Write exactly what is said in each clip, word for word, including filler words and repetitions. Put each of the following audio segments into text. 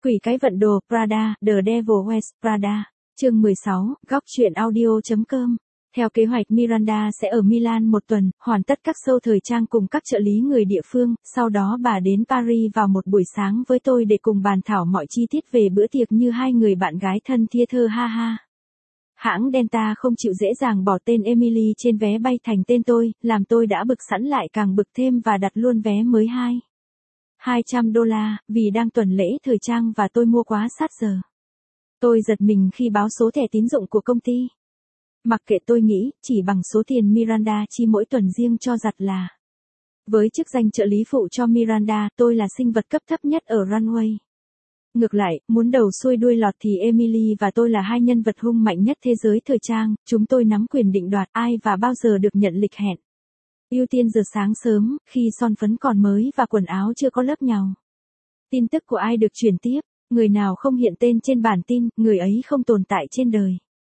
Quỷ cái vận đồ, Prada, The Devil Wears Prada. Chương mười sáu, góc truyện audio.com. Theo kế hoạch Miranda sẽ ở Milan một tuần, hoàn tất các show thời trang cùng các trợ lý người địa phương, sau đó bà đến Paris vào một buổi sáng với tôi để cùng bàn thảo mọi chi tiết về bữa tiệc như hai người bạn gái thân thia thơ ha ha. Hãng Delta không chịu dễ dàng bỏ tên Emily trên vé bay thành tên tôi, làm tôi đã bực sẵn lại càng bực thêm và đặt luôn vé mới hai. hai trăm đô la, vì đang tuần lễ thời trang và tôi mua quá sát giờ. Tôi giật mình khi báo số thẻ tín dụng của công ty. Mặc kệ, tôi nghĩ, chỉ bằng số tiền Miranda chi mỗi tuần riêng cho giặt là. Với chức danh trợ lý phụ cho Miranda, tôi là sinh vật cấp thấp nhất ở runway. Ngược lại, muốn đầu xuôi đuôi lọt thì Emily và tôi là hai nhân vật hung mạnh nhất thế giới thời trang, chúng tôi nắm quyền định đoạt ai và bao giờ được nhận lịch hẹn. Ưu tiên giờ sáng sớm, khi son phấn còn mới và quần áo chưa có lớp nhàu. Tin tức của ai được truyền tiếp, người nào không hiện tên trên bản tin, người ấy không tồn tại trên đời.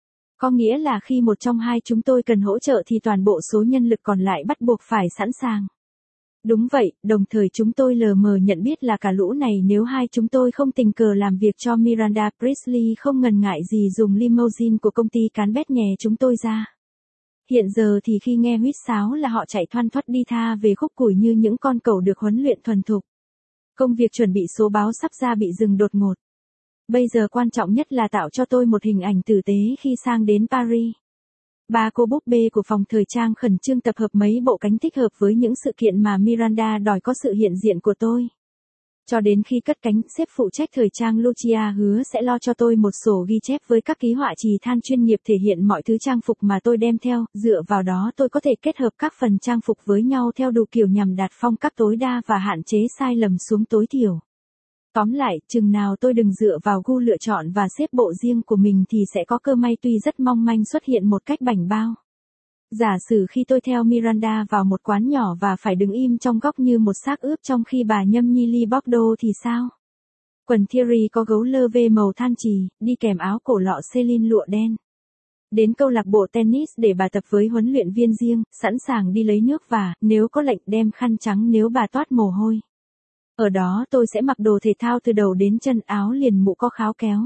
Có nghĩa là khi một trong hai chúng tôi cần hỗ trợ thì toàn bộ số nhân lực còn lại bắt buộc phải sẵn sàng. Đúng vậy, đồng thời chúng tôi lờ mờ nhận biết là cả lũ này nếu hai chúng tôi không tình cờ làm việc cho Miranda Priestley không ngần ngại gì dùng limousine của công ty cán bét nhè chúng tôi ra. Hiện giờ thì khi nghe huýt sáo là họ chạy thoăn thoắt đi tha về khúc củi như những con cẩu được huấn luyện thuần thục. Công việc chuẩn bị số báo sắp ra bị dừng đột ngột. Bây giờ quan trọng nhất là tạo cho tôi một hình ảnh tử tế khi sang đến Paris. Ba cô búp bê của phòng thời trang khẩn trương tập hợp mấy bộ cánh thích hợp với những sự kiện mà Miranda đòi có sự hiện diện của tôi. Cho đến khi cất cánh, sếp phụ trách thời trang Lucia hứa sẽ lo cho tôi một sổ ghi chép với các ký họa trì than chuyên nghiệp thể hiện mọi thứ trang phục mà tôi đem theo, dựa vào đó tôi có thể kết hợp các phần trang phục với nhau theo đủ kiểu nhằm đạt phong cách tối đa và hạn chế sai lầm xuống tối thiểu. Tóm lại, chừng nào tôi đừng dựa vào gu lựa chọn và xếp bộ riêng của mình thì sẽ có cơ may tuy rất mong manh xuất hiện một cách bảnh bao. Giả sử khi tôi theo Miranda vào một quán nhỏ và phải đứng im trong góc như một xác ướp trong khi bà nhâm nhi ly Bordeaux thì sao? Quần Thierry có gấu lơ vê màu than trì, đi kèm áo cổ lọ Celine lụa đen. Đến câu lạc bộ tennis để bà tập với huấn luyện viên riêng, sẵn sàng đi lấy nước và, nếu có lệnh, đem khăn trắng nếu bà toát mồ hôi. Ở đó tôi sẽ mặc đồ thể thao từ đầu đến chân, áo liền mũ có kháo kéo.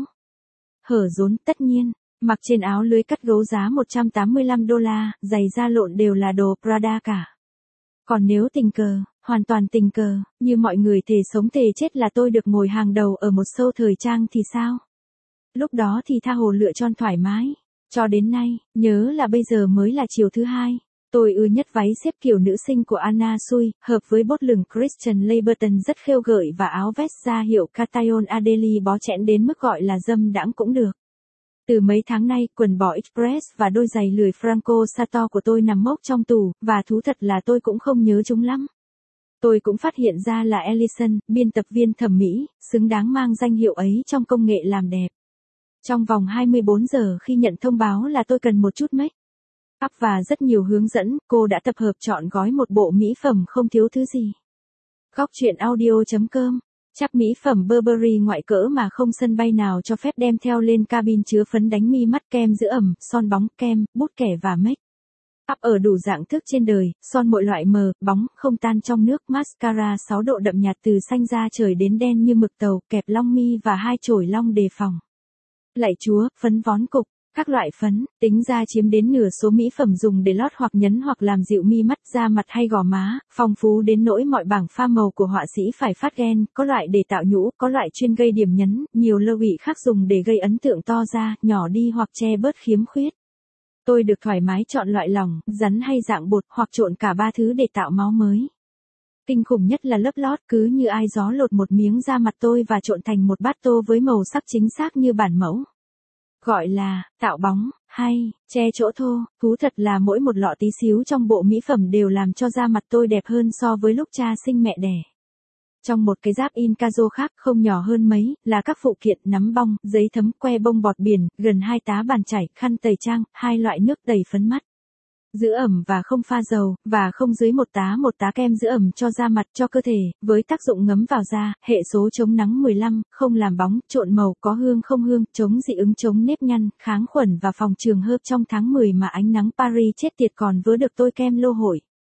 Hở rốn, tất nhiên, mặc trên áo lưới cắt gấu giá một trăm tám mươi lăm đô la, giày da lộn đều là đồ Prada cả. Còn nếu tình cờ, hoàn toàn tình cờ, như mọi người thề sống thề chết là tôi được ngồi hàng đầu ở một show thời trang thì sao? Lúc đó thì tha hồ lựa chọn thoải mái. Cho đến nay, nhớ là bây giờ mới là chiều thứ hai. Tôi ưa nhất váy xếp kiểu nữ sinh của Anna Sui, hợp với bốt lửng Christian Louboutin rất khêu gợi và áo vest da hiệu Cataillon Adélie bó chẽn đến mức gọi là dâm đãng cũng được. Từ mấy tháng nay, quần bò Express và đôi giày lười Franco Sato của tôi nằm mốc trong tủ, và thú thật là tôi cũng không nhớ chúng lắm. Tôi cũng phát hiện ra là Ellison, biên tập viên thẩm mỹ, xứng đáng mang danh hiệu ấy trong công nghệ làm đẹp. Trong vòng hai mươi bốn giờ khi nhận thông báo là tôi cần một chút make up và rất nhiều hướng dẫn, cô đã tập hợp trọn gói một bộ mỹ phẩm không thiếu thứ gì. Góc truyện audio.com. Chắc mỹ phẩm Burberry ngoại cỡ mà không sân bay nào cho phép đem theo lên cabin chứa phấn đánh mi mắt, kem dưỡng ẩm, son bóng, kem, bút kẻ và make up ở đủ dạng thức trên đời, son mọi loại mờ, bóng, không tan trong nước, mascara sáu độ đậm nhạt từ xanh da trời đến đen như mực tàu, kẹp lông mi và hai chổi lông đề phòng. Lạy Chúa, phấn vón cục. Các loại phấn, tính ra chiếm đến nửa số mỹ phẩm dùng để lót hoặc nhấn hoặc làm dịu mi mắt, da mặt hay gò má, phong phú đến nỗi mọi bảng pha màu của họa sĩ phải phát ghen, có loại để tạo nhũ, có loại chuyên gây điểm nhấn, nhiều lưu ý khác dùng để gây ấn tượng to ra, nhỏ đi hoặc che bớt khiếm khuyết. Tôi được thoải mái chọn loại lỏng, rắn hay dạng bột, hoặc trộn cả ba thứ để tạo máu mới. Kinh khủng nhất là lớp lót, cứ như ai gió lột một miếng da mặt tôi và trộn thành một bát tô với màu sắc chính xác như bản mẫu. Gọi là, tạo bóng, hay, che chỗ thô, thú thật là mỗi một lọ tí xíu trong bộ mỹ phẩm đều làm cho da mặt tôi đẹp hơn so với lúc cha sinh mẹ đẻ. Trong một cái giáp in Cazo khác không nhỏ hơn mấy, là các phụ kiện nắm bong, giấy thấm, que bông bọt biển, gần hai tá bàn chải, khăn tẩy trang, hai loại nước tẩy phấn mắt. Giữ ẩm và không pha dầu, và không dưới một tá một tá kem giữ ẩm cho da mặt, cho cơ thể, với tác dụng ngấm vào da, hệ số chống nắng mười lăm, không làm bóng, trộn màu, có hương không hương, chống dị ứng, chống nếp nhăn, kháng khuẩn và phòng trường hợp trong tháng mười mà ánh nắng Paris chết tiệt còn vớ được tôi kem lô hội.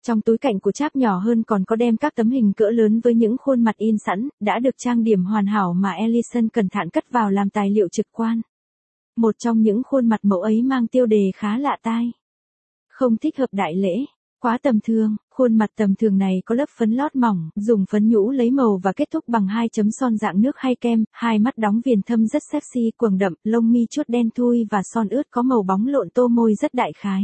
Trong túi cạnh của cháp nhỏ hơn còn có đem các tấm hình cỡ lớn với những khuôn mặt in sẵn, đã được trang điểm hoàn hảo mà Ellison cẩn thận cất vào làm tài liệu trực quan. Một trong những khuôn mặt mẫu ấy mang tiêu đề khá lạ tai. Không thích hợp đại lễ. Quá tầm thường, khuôn mặt tầm thường này có lớp phấn lót mỏng, dùng phấn nhũ lấy màu và kết thúc bằng hai chấm son dạng nước hay kem, hai mắt đóng viền thâm rất sexy, quầng đậm, lông mi chuốt đen thui và son ướt có màu bóng lộn tô môi rất đại khái.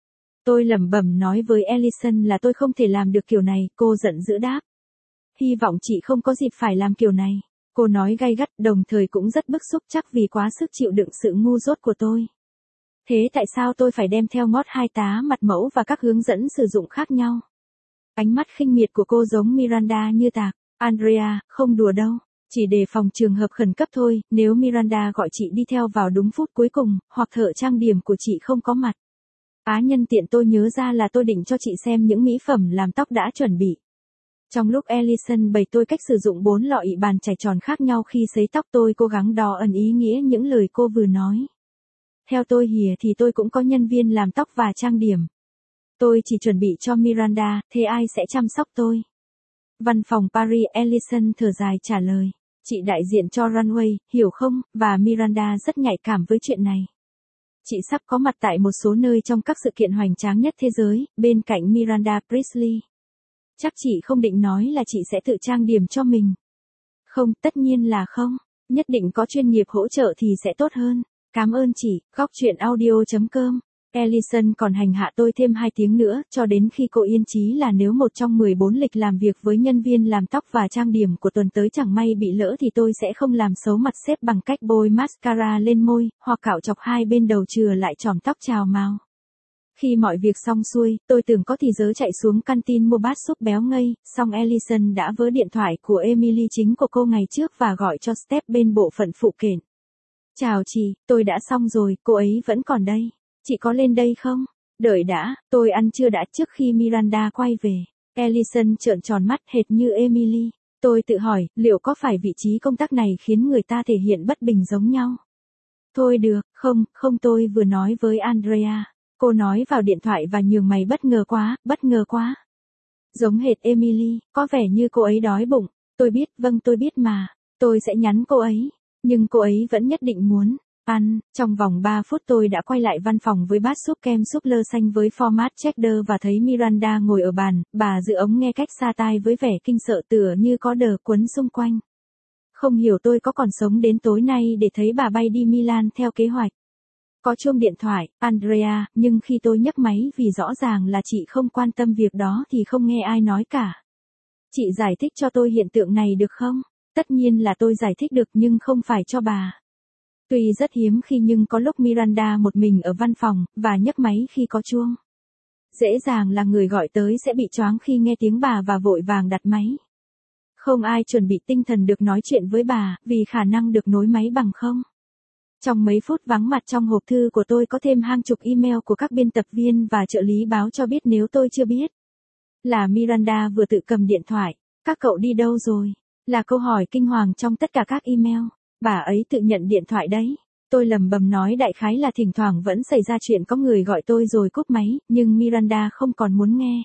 Tôi lẩm bẩm nói với Ellison là tôi không thể làm được kiểu này, cô giận dữ đáp. Hy vọng chị không có dịp phải làm kiểu này. Cô nói gay gắt, đồng thời cũng rất bức xúc chắc vì quá sức chịu đựng sự ngu dốt của tôi. Thế tại sao tôi phải đem theo ngót hai tá mặt mẫu và các hướng dẫn sử dụng khác nhau? Ánh mắt khinh miệt của cô giống Miranda như tạc. Andrea, không đùa đâu. Chỉ đề phòng trường hợp khẩn cấp thôi, nếu Miranda gọi chị đi theo vào đúng phút cuối cùng, hoặc thợ trang điểm của chị không có mặt. Á nhân tiện tôi nhớ ra là tôi định cho chị xem những mỹ phẩm làm tóc đã chuẩn bị. Trong lúc Ellison bày tôi cách sử dụng bốn lọ ị bàn chải tròn khác nhau khi sấy tóc, tôi cố gắng đo ẩn ý nghĩa những lời cô vừa nói. Theo tôi hiểu thì tôi cũng có nhân viên làm tóc và trang điểm. Tôi chỉ chuẩn bị cho Miranda, thế ai sẽ chăm sóc tôi? Văn phòng Paris, Ellison thở dài trả lời. Chị đại diện cho Runway, hiểu không, và Miranda rất nhạy cảm với chuyện này. Chị sắp có mặt tại một số nơi trong các sự kiện hoành tráng nhất thế giới, bên cạnh Miranda Priestly. Chắc chị không định nói là chị sẽ tự trang điểm cho mình. Không, tất nhiên là không. Nhất định có chuyên nghiệp hỗ trợ thì sẽ tốt hơn. Cảm ơn chị, góc chuyện audio chấm com. Ellison còn hành hạ tôi thêm hai tiếng nữa, cho đến khi cô yên chí là nếu một trong mười bốn lịch làm việc với nhân viên làm tóc và trang điểm của tuần tới chẳng may bị lỡ thì tôi sẽ không làm xấu mặt sếp bằng cách bôi mascara lên môi, hoặc cạo chọc hai bên đầu chừa lại chòm tóc trào màu. Khi mọi việc xong xuôi, tôi tưởng có thì giờ chạy xuống canteen mua bát súp béo ngây, song Ellison đã vớ điện thoại của Emily chính của cô ngày trước và gọi cho Steph bên bộ phận phụ kiện. Chào chị, tôi đã xong rồi, cô ấy vẫn còn đây. Chị có lên đây không? Đợi đã, tôi ăn trưa đã trước khi Miranda quay về. Ellison trợn tròn mắt hệt như Emily. Tôi tự hỏi, liệu có phải vị trí công tác này khiến người ta thể hiện bất bình giống nhau? Thôi được, không, không tôi vừa nói với Andrea. Cô nói vào điện thoại và nhường mày bất ngờ quá, bất ngờ quá. Giống hệt Emily, có vẻ như cô ấy đói bụng. Tôi biết, vâng tôi biết mà. Tôi sẽ nhắn cô ấy. Nhưng cô ấy vẫn nhất định muốn ăn. Trong vòng ba phút tôi đã quay lại văn phòng với bát súp kem súp lơ xanh với format cheddar và thấy Miranda ngồi ở bàn, bà giữ ống nghe cách xa tai với vẻ kinh sợ tựa như có đờ quấn xung quanh. Không hiểu tôi có còn sống đến tối nay để thấy bà bay đi Milan theo kế hoạch. Có chuông điện thoại, Andrea, nhưng khi tôi nhấc máy vì rõ ràng là chị không quan tâm việc đó thì không nghe ai nói cả. Chị giải thích cho tôi hiện tượng này được không? Tất nhiên là tôi giải thích được nhưng không phải cho bà. Tuy rất hiếm khi nhưng có lúc Miranda một mình ở văn phòng, và nhấc máy khi có chuông. Dễ dàng là người gọi tới sẽ bị choáng khi nghe tiếng bà và vội vàng đặt máy. Không ai chuẩn bị tinh thần được nói chuyện với bà, vì khả năng được nối máy bằng không. Trong mấy phút vắng mặt trong hộp thư của tôi có thêm hàng chục email của các biên tập viên và trợ lý báo cho biết nếu tôi chưa biết. Là Miranda vừa tự cầm điện thoại. Các cậu đi đâu rồi? Là câu hỏi kinh hoàng trong tất cả các email. Bà ấy tự nhận điện thoại đấy. Tôi lầm bầm nói đại khái là thỉnh thoảng vẫn xảy ra chuyện có người gọi tôi rồi cúp máy, nhưng Miranda không còn muốn nghe.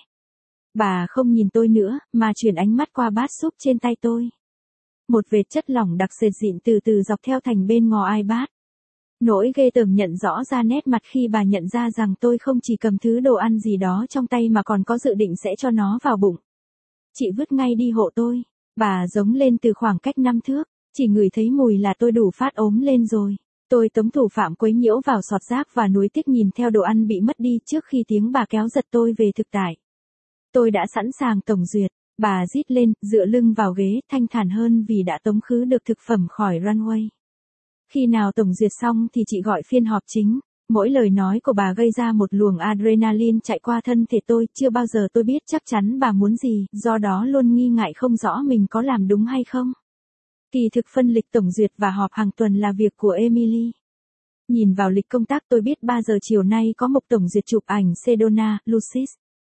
Bà không nhìn tôi nữa, mà chuyển ánh mắt qua bát súp trên tay tôi. Một vệt chất lỏng đặc sệt dịn từ từ dọc theo thành bên ngò iPad. Nỗi ghê tởm nhận rõ ra nét mặt khi bà nhận ra rằng tôi không chỉ cầm thứ đồ ăn gì đó trong tay mà còn có dự định sẽ cho nó vào bụng. Chị vứt ngay đi hộ tôi. Bà giống lên từ khoảng cách năm thước. Chỉ ngửi thấy mùi là tôi đủ phát ốm lên rồi. Tôi tống thủ phạm quấy nhiễu vào sọt rác và nuối tiếc nhìn theo đồ ăn bị mất đi trước khi tiếng bà kéo giật tôi về thực tại. Tôi đã sẵn sàng tổng duyệt. Bà rít lên, dựa lưng vào ghế, thanh thản hơn vì đã tống khứ được thực phẩm khỏi Runway. Khi nào tổng duyệt xong thì chị gọi phiên họp chính. Mỗi lời nói của bà gây ra một luồng adrenaline chạy qua thân thể tôi, chưa bao giờ tôi biết chắc chắn bà muốn gì, do đó luôn nghi ngại không rõ mình có làm đúng hay không. Kỳ thực phân lịch tổng duyệt và họp hàng tuần là việc của Emily. Nhìn vào lịch công tác tôi biết ba giờ chiều nay có một tổng duyệt chụp ảnh Sedona, Lucis.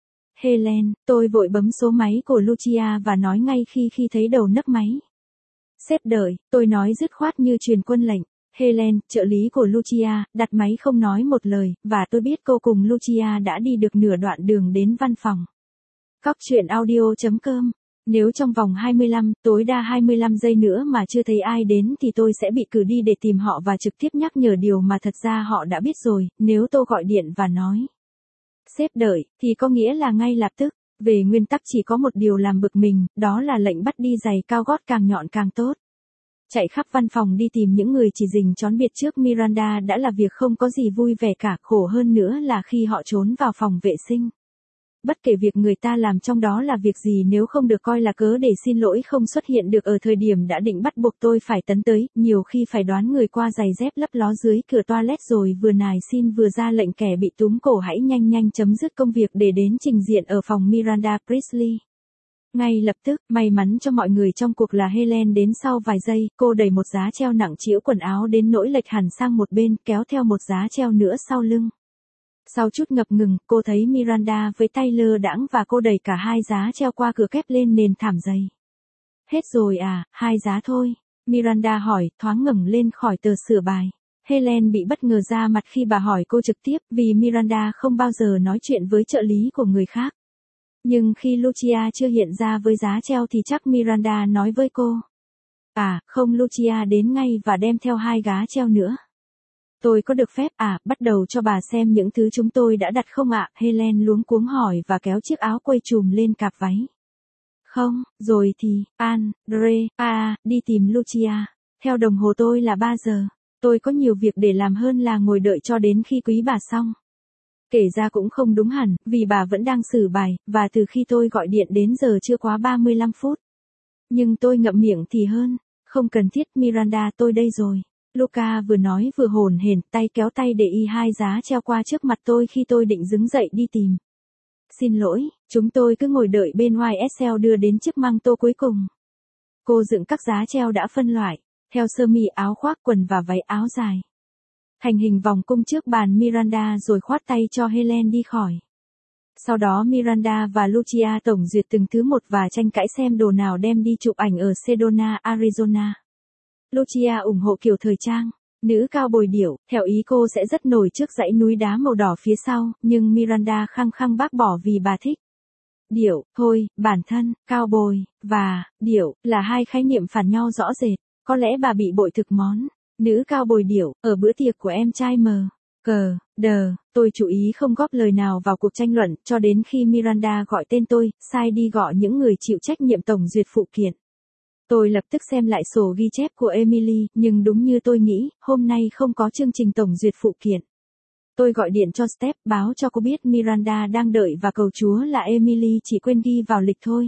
Helen, tôi vội bấm số máy của Lucia và nói ngay khi khi thấy đầu nấc máy. Sếp đợi, tôi nói dứt khoát như truyền quân lệnh. Helen, trợ lý của Lucia, đặt máy không nói một lời, và tôi biết cô cùng Lucia đã đi được nửa đoạn đường đến văn phòng. Góc chuyện audio.com. Nếu trong vòng hai mươi lăm, tối đa hai mươi lăm giây nữa mà chưa thấy ai đến thì tôi sẽ bị cử đi để tìm họ và trực tiếp nhắc nhở điều mà thật ra họ đã biết rồi. Nếu tôi gọi điện và nói sếp đợi, thì có nghĩa là ngay lập tức. Về nguyên tắc chỉ có một điều làm bực mình, đó là lệnh bắt đi giày cao gót càng nhọn càng tốt. Chạy khắp văn phòng đi tìm những người chỉ rình trón biệt trước Miranda đã là việc không có gì vui vẻ cả, khổ hơn nữa là khi họ trốn vào phòng vệ sinh. Bất kể việc người ta làm trong đó là việc gì, nếu không được coi là cớ để xin lỗi không xuất hiện được ở thời điểm đã định bắt buộc tôi phải tấn tới, nhiều khi phải đoán người qua giày dép lấp ló dưới cửa toilet rồi vừa nài xin vừa ra lệnh kẻ bị túm cổ hãy nhanh nhanh chấm dứt công việc để đến trình diện ở phòng Miranda Priestly. Ngay lập tức, may mắn cho mọi người trong cuộc là Helen đến sau vài giây, cô đẩy một giá treo nặng trĩu quần áo đến nỗi lệch hẳn sang một bên, kéo theo một giá treo nữa sau lưng. Sau chút ngập ngừng, cô thấy Miranda với tay lơ đãng và cô đẩy cả hai giá treo qua cửa kép lên nền thảm dày. Hết rồi à, hai giá thôi. Miranda hỏi, thoáng ngẩng lên khỏi tờ sửa bài. Helen bị bất ngờ ra mặt khi bà hỏi cô trực tiếp, vì Miranda không bao giờ nói chuyện với trợ lý của người khác. Nhưng khi Lucia chưa hiện ra với giá treo thì chắc Miranda nói với cô. À, không, Lucia đến ngay và đem theo hai giá treo nữa. Tôi có được phép à, bắt đầu cho bà xem những thứ chúng tôi đã đặt không ạ? Helen luống cuống hỏi và kéo chiếc áo quây trùm lên cạp váy. Không, rồi thì, Andrea, đi tìm Lucia. Theo đồng hồ tôi là ba giờ. Tôi có nhiều việc để làm hơn là ngồi đợi cho đến khi quý bà xong. Kể ra cũng không đúng hẳn, vì bà vẫn đang xử bài, và từ khi tôi gọi điện đến giờ chưa quá ba mươi lăm phút. Nhưng tôi ngậm miệng thì hơn. Không cần thiết, Miranda, tôi đây rồi. Luca vừa nói vừa hồn hển, tay kéo tay để y hai giá treo qua trước mặt tôi khi tôi định đứng dậy đi tìm. Xin lỗi, chúng tôi cứ ngồi đợi bên ngoài ét lờ đưa đến chiếc măng tô cuối cùng. Cô dựng các giá treo đã phân loại, theo sơ mi, áo khoác, quần và váy áo dài. Thành hình vòng cung trước bàn Miranda rồi khoát tay cho Helen đi khỏi. Sau đó Miranda và Lucia tổng duyệt từng thứ một và tranh cãi xem đồ nào đem đi chụp ảnh ở Sedona, Arizona. Lucia ủng hộ kiểu thời trang, nữ cao bồi điểu, theo ý cô sẽ rất nổi trước dãy núi đá màu đỏ phía sau, nhưng Miranda khăng khăng bác bỏ vì bà thích. Điểu, thôi, bản thân, cao bồi, và, điểu, là hai khái niệm phản nhau rõ rệt, có lẽ bà bị bội thực món. Nữ cao bồi điểu, ở bữa tiệc của em trai mờ. Cờ, đờ, tôi chú ý không góp lời nào vào cuộc tranh luận, cho đến khi Miranda gọi tên tôi, sai đi gọi những người chịu trách nhiệm tổng duyệt phụ kiện. Tôi lập tức xem lại sổ ghi chép của Emily, nhưng đúng như tôi nghĩ, hôm nay không có chương trình tổng duyệt phụ kiện. Tôi gọi điện cho Steph, báo cho cô biết Miranda đang đợi và cầu Chúa là Emily chỉ quên ghi vào lịch thôi.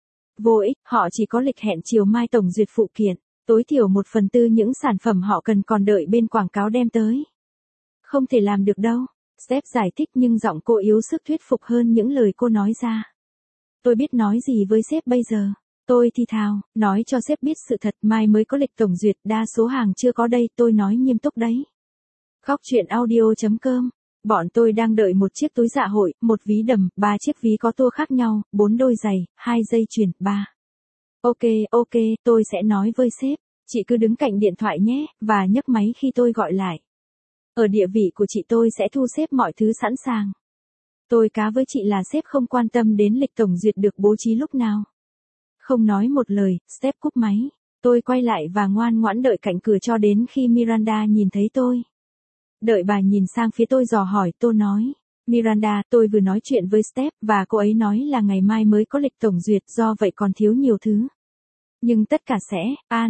Vô ích, họ chỉ có lịch hẹn chiều mai tổng duyệt phụ kiện, tối thiểu một phần tư những sản phẩm họ cần còn đợi bên quảng cáo đem tới. Không thể làm được đâu, Steph giải thích nhưng giọng cô yếu sức thuyết phục hơn những lời cô nói ra. Tôi biết nói gì với sếp bây giờ. Tôi thì thào, nói cho sếp biết sự thật, mai mới có lịch tổng duyệt, đa số hàng chưa có đây, tôi nói nghiêm túc đấy. Góc chuyện audio.com. Bọn tôi đang đợi một chiếc túi dạ hội, một ví đầm, ba chiếc ví có tua khác nhau, bốn đôi giày, hai dây chuyền, ba. Ok, ok, tôi sẽ nói với sếp, chị cứ đứng cạnh điện thoại nhé, và nhấc máy khi tôi gọi lại. Ở địa vị của chị tôi sẽ thu xếp mọi thứ sẵn sàng. Tôi cá với chị là sếp không quan tâm đến lịch tổng duyệt được bố trí lúc nào. Không nói một lời, Steph cúp máy. Tôi quay lại và ngoan ngoãn đợi cạnh cửa cho đến khi Miranda nhìn thấy tôi. Đợi bà nhìn sang phía tôi dò hỏi, tôi nói. Miranda, tôi vừa nói chuyện với Steph và cô ấy nói là ngày mai mới có lịch tổng duyệt, do vậy còn thiếu nhiều thứ. Nhưng tất cả sẽ,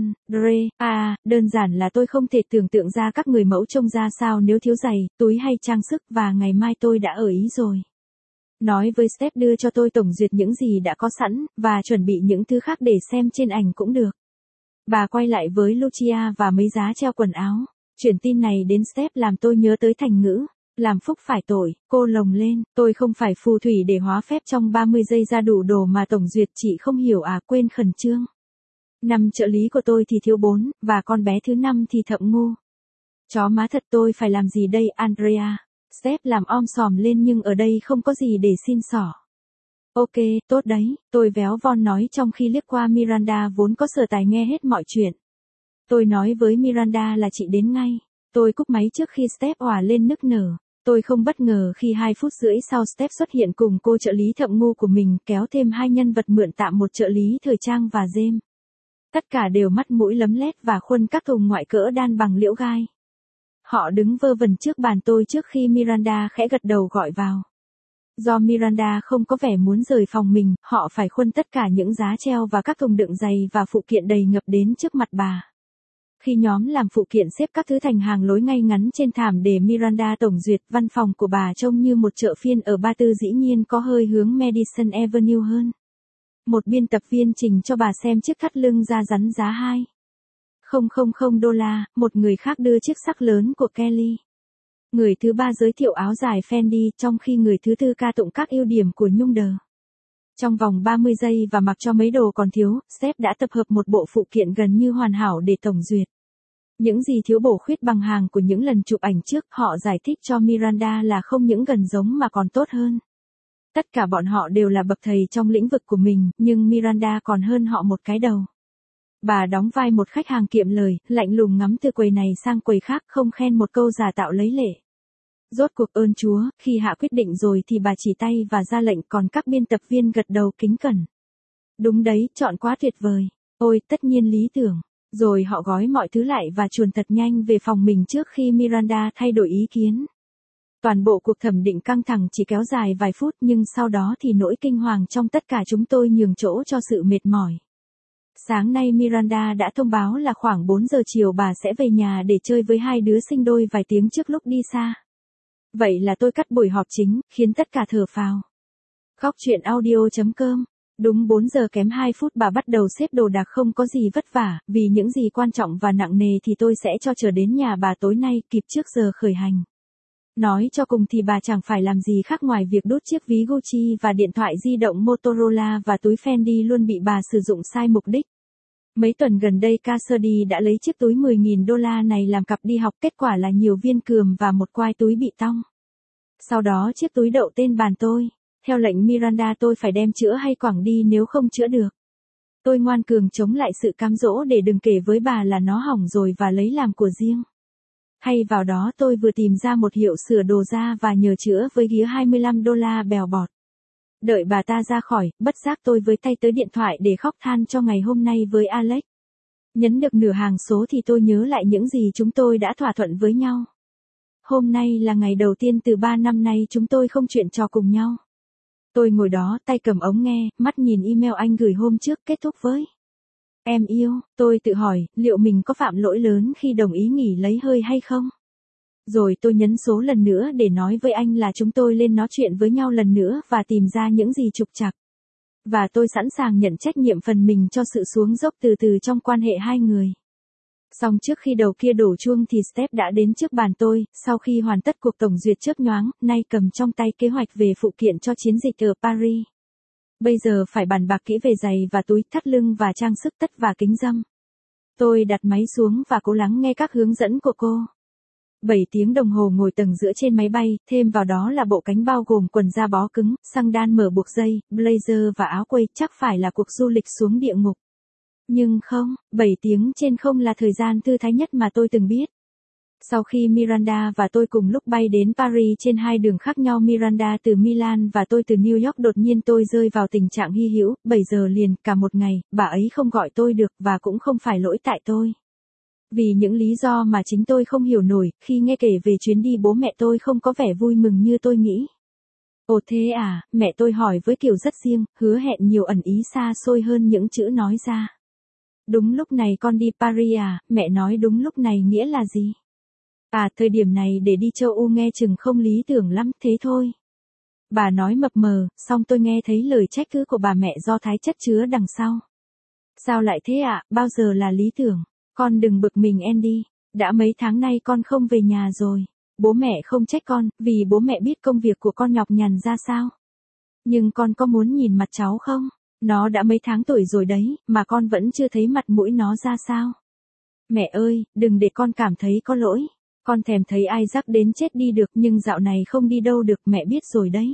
Andrea, đơn giản là tôi không thể tưởng tượng ra các người mẫu trông ra sao nếu thiếu giày, túi hay trang sức, và ngày mai tôi đã ở ý rồi. Nói với Steph đưa cho tôi tổng duyệt những gì đã có sẵn, và chuẩn bị những thứ khác để xem trên ảnh cũng được. Bà quay lại với Lucia và mấy giá treo quần áo. Chuyển tin này đến Steph làm tôi nhớ tới thành ngữ. Làm phúc phải tội, cô lồng lên, tôi không phải phù thủy để hóa phép trong ba mươi giây ra đủ đồ mà tổng duyệt, chị không hiểu à, quên khẩn trương. Năm trợ lý của tôi thì thiếu bốn, và con bé thứ năm thì thậm ngu. Chó má thật, tôi phải làm gì đây, Andrea? Steph làm om sòm lên nhưng ở đây không có gì để xin xỏ. Ok, tốt đấy, tôi véo von nói trong khi liếc qua Miranda vốn có sở tài nghe hết mọi chuyện. Tôi nói với Miranda là chị đến ngay. Tôi cúp máy trước khi Steph òa lên nức nở. Tôi không bất ngờ khi hai phút rưỡi sau Steph xuất hiện cùng cô trợ lý thậm ngu của mình kéo thêm hai nhân vật mượn tạm một trợ lý thời trang và James. Tất cả đều mắt mũi lấm lét và khuôn các thùng ngoại cỡ đan bằng liễu gai. Họ đứng vơ vẩn trước bàn tôi trước khi Miranda khẽ gật đầu gọi vào. Do Miranda không có vẻ muốn rời phòng mình, họ phải khuân tất cả những giá treo và các thùng đựng giày và phụ kiện đầy ngập đến trước mặt bà. Khi nhóm làm phụ kiện xếp các thứ thành hàng lối ngay ngắn trên thảm để Miranda tổng duyệt, văn phòng của bà trông như một chợ phiên ở Ba Tư, dĩ nhiên có hơi hướng Madison Avenue hơn. Một biên tập viên trình cho bà xem chiếc thắt lưng da rắn giá hai nghìn đô la, một người khác đưa chiếc sắc lớn của Kelly. Người thứ ba giới thiệu áo dài Fendi, trong khi người thứ tư ca tụng các ưu điểm của nhung đờ. Trong vòng ba mươi giây và mặc cho mấy đồ còn thiếu, sếp đã tập hợp một bộ phụ kiện gần như hoàn hảo để tổng duyệt. Những gì thiếu bổ khuyết bằng hàng của những lần chụp ảnh trước, họ giải thích cho Miranda là không những gần giống mà còn tốt hơn. Tất cả bọn họ đều là bậc thầy trong lĩnh vực của mình, nhưng Miranda còn hơn họ một cái đầu. Bà đóng vai một khách hàng kiệm lời, lạnh lùng ngắm từ quầy này sang quầy khác, không khen một câu giả tạo lấy lệ. Rốt cuộc ơn Chúa, khi hạ quyết định rồi thì bà chỉ tay và ra lệnh, còn các biên tập viên gật đầu kính cẩn. Đúng đấy, chọn quá tuyệt vời. Ôi, tất nhiên lý tưởng. Rồi họ gói mọi thứ lại và chuồn thật nhanh về phòng mình trước khi Miranda thay đổi ý kiến. Toàn bộ cuộc thẩm định căng thẳng chỉ kéo dài vài phút, nhưng sau đó thì nỗi kinh hoàng trong tất cả chúng tôi nhường chỗ cho sự mệt mỏi. Sáng nay Miranda đã thông báo là khoảng bốn giờ chiều bà sẽ về nhà để chơi với hai đứa sinh đôi vài tiếng trước lúc đi xa. Vậy là tôi cắt buổi họp chính, khiến tất cả thở phào. Góc chuyện audio chấm com. Đúng bốn giờ kém hai phút bà bắt đầu xếp đồ đạc, không có gì vất vả, vì những gì quan trọng và nặng nề thì tôi sẽ cho chờ đến nhà bà tối nay, kịp trước giờ khởi hành. Nói cho cùng thì bà chẳng phải làm gì khác ngoài việc đốt chiếc ví Gucci và điện thoại di động Motorola và túi Fendi luôn bị bà sử dụng sai mục đích. Mấy tuần gần đây Cassidy đã lấy chiếc túi mười nghìn đô la này làm cặp đi học, kết quả là nhiều viên cườm và một quai túi bị tong. Sau đó chiếc túi đậu tên bàn tôi. Theo lệnh Miranda tôi phải đem chữa hay quẳng đi nếu không chữa được. Tôi ngoan cường chống lại sự cám dỗ để đừng kể với bà là nó hỏng rồi và lấy làm của riêng. Hay vào đó tôi vừa tìm ra một hiệu sửa đồ da và nhờ chữa với ghía hai mươi lăm đô la bèo bọt. Đợi bà ta ra khỏi, bất giác tôi với tay tới điện thoại để khóc than cho ngày hôm nay với Alex. Nhấn được nửa hàng số thì tôi nhớ lại những gì chúng tôi đã thỏa thuận với nhau. Hôm nay là ngày đầu tiên từ ba năm nay chúng tôi không chuyện trò cùng nhau. Tôi ngồi đó, tay cầm ống nghe, mắt nhìn email anh gửi hôm trước, kết thúc với: Em yêu. Tôi tự hỏi, liệu mình có phạm lỗi lớn khi đồng ý nghỉ lấy hơi hay không? Rồi tôi nhấn số lần nữa để nói với anh là chúng tôi lên nói chuyện với nhau lần nữa và tìm ra những gì trục trặc. Và tôi sẵn sàng nhận trách nhiệm phần mình cho sự xuống dốc từ từ trong quan hệ hai người. Xong trước khi đầu kia đổ chuông thì Steph đã đến trước bàn tôi, sau khi hoàn tất cuộc tổng duyệt chớp nhoáng, nay cầm trong tay kế hoạch về phụ kiện cho chiến dịch ở Paris. Bây giờ phải bàn bạc kỹ về giày và túi, thắt lưng và trang sức tất và kính râm. Tôi đặt máy xuống và cố lắng nghe các hướng dẫn của cô. bảy tiếng đồng hồ ngồi tầng giữa trên máy bay, thêm vào đó là bộ cánh bao gồm quần da bó cứng, xăng đan mở buộc dây, blazer và áo quây, chắc phải là cuộc du lịch xuống địa ngục. Nhưng không, bảy tiếng trên không là thời gian thư thái nhất mà tôi từng biết. Sau khi Miranda và tôi cùng lúc bay đến Paris trên hai đường khác nhau, Miranda từ Milan và tôi từ New York, đột nhiên tôi rơi vào tình trạng hy hữu, bảy giờ liền, cả một ngày, bà ấy không gọi tôi được và cũng không phải lỗi tại tôi. Vì những lý do mà chính tôi không hiểu nổi, khi nghe kể về chuyến đi bố mẹ tôi không có vẻ vui mừng như tôi nghĩ. Ồ thế à, mẹ tôi hỏi với kiểu rất riêng, hứa hẹn nhiều ẩn ý xa xôi hơn những chữ nói ra. Đúng lúc này con đi Paris à, mẹ nói đúng lúc này nghĩa là gì? À, thời điểm này để đi châu Âu nghe chừng không lý tưởng lắm, thế thôi. Bà nói mập mờ, xong tôi nghe thấy lời trách cứ của bà mẹ do thái chất chứa đằng sau. Sao lại thế ạ, à? Bao giờ là lý tưởng? Con đừng bực mình Andy, đã mấy tháng nay con không về nhà rồi. Bố mẹ không trách con, vì bố mẹ biết công việc của con nhọc nhằn ra sao. Nhưng con có muốn nhìn mặt cháu không? Nó đã mấy tháng tuổi rồi đấy, mà con vẫn chưa thấy mặt mũi nó ra sao. Mẹ ơi, đừng để con cảm thấy có lỗi. Con thèm thấy Isaac đến chết đi được, nhưng dạo này không đi đâu được, mẹ biết rồi đấy.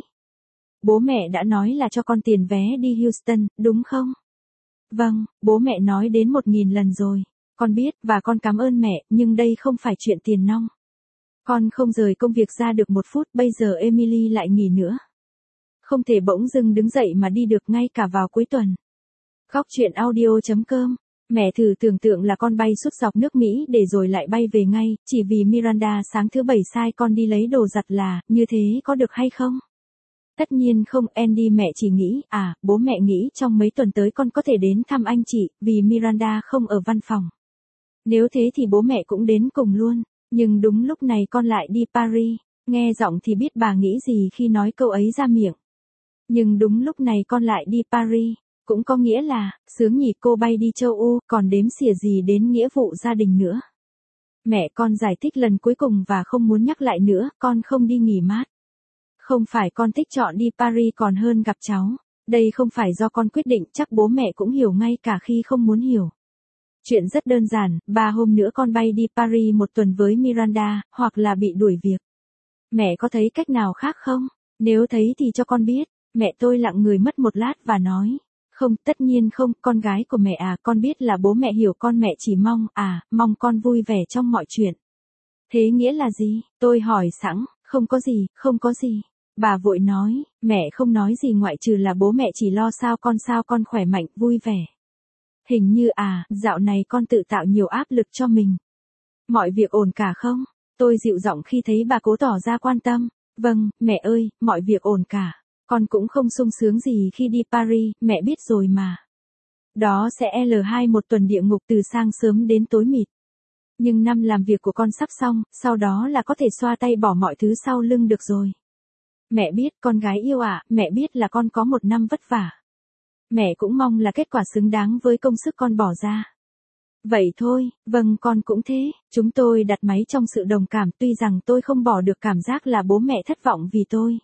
Bố mẹ đã nói là cho con tiền vé đi Houston, đúng không? Vâng, bố mẹ nói đến một nghìn lần rồi. Con biết, và con cảm ơn mẹ, nhưng đây không phải chuyện tiền nong. Con không rời công việc ra được một phút, bây giờ Emily lại nghỉ nữa. Không thể bỗng dưng đứng dậy mà đi được ngay cả vào cuối tuần. Góc chuyện audio chấm com. Mẹ thử tưởng tượng là con bay suốt dọc nước Mỹ để rồi lại bay về ngay, chỉ vì Miranda sáng thứ bảy sai con đi lấy đồ giặt là, như thế có được hay không? Tất nhiên không, Andy mẹ chỉ nghĩ, à, bố mẹ nghĩ trong mấy tuần tới con có thể đến thăm anh chị, vì Miranda không ở văn phòng. Nếu thế thì bố mẹ cũng đến cùng luôn, nhưng đúng lúc này con lại đi Paris, nghe giọng thì biết bà nghĩ gì khi nói câu ấy ra miệng. Nhưng đúng lúc này con lại đi Paris, cũng có nghĩa là, sướng nhỉ cô bay đi châu Âu, còn đếm xỉa gì đến nghĩa vụ gia đình nữa. Mẹ con giải thích lần cuối cùng và không muốn nhắc lại nữa, con không đi nghỉ mát. Không phải con thích chọn đi Paris còn hơn gặp cháu. Đây không phải do con quyết định, chắc bố mẹ cũng hiểu ngay cả khi không muốn hiểu. Chuyện rất đơn giản, ba hôm nữa con bay đi Paris một tuần với Miranda, hoặc là bị đuổi việc. Mẹ có thấy cách nào khác không? Nếu thấy thì cho con biết. Mẹ tôi lặng người mất một lát và nói. Không, tất nhiên không, con gái của mẹ à, con biết là bố mẹ hiểu con, mẹ chỉ mong, à, mong con vui vẻ trong mọi chuyện. Thế nghĩa là gì? Tôi hỏi sẵn, không có gì, không có gì. Bà vội nói, mẹ không nói gì ngoại trừ là bố mẹ chỉ lo sao con sao con khỏe mạnh, vui vẻ. Hình như à, dạo này con tự tạo nhiều áp lực cho mình. Mọi việc ổn cả không? Tôi dịu giọng khi thấy bà cố tỏ ra quan tâm. Vâng, mẹ ơi, mọi việc ổn cả. Con cũng không sung sướng gì khi đi Paris, mẹ biết rồi mà. Đó sẽ L hai một tuần địa ngục từ sáng sớm đến tối mịt. Nhưng năm làm việc của con sắp xong, sau đó là có thể xoa tay bỏ mọi thứ sau lưng được rồi. Mẹ biết, con gái yêu ạ, à, mẹ biết là con có một năm vất vả. Mẹ cũng mong là kết quả xứng đáng với công sức con bỏ ra. Vậy thôi, vâng con cũng thế, chúng tôi đặt máy trong sự đồng cảm, tuy rằng tôi không bỏ được cảm giác là bố mẹ thất vọng vì tôi.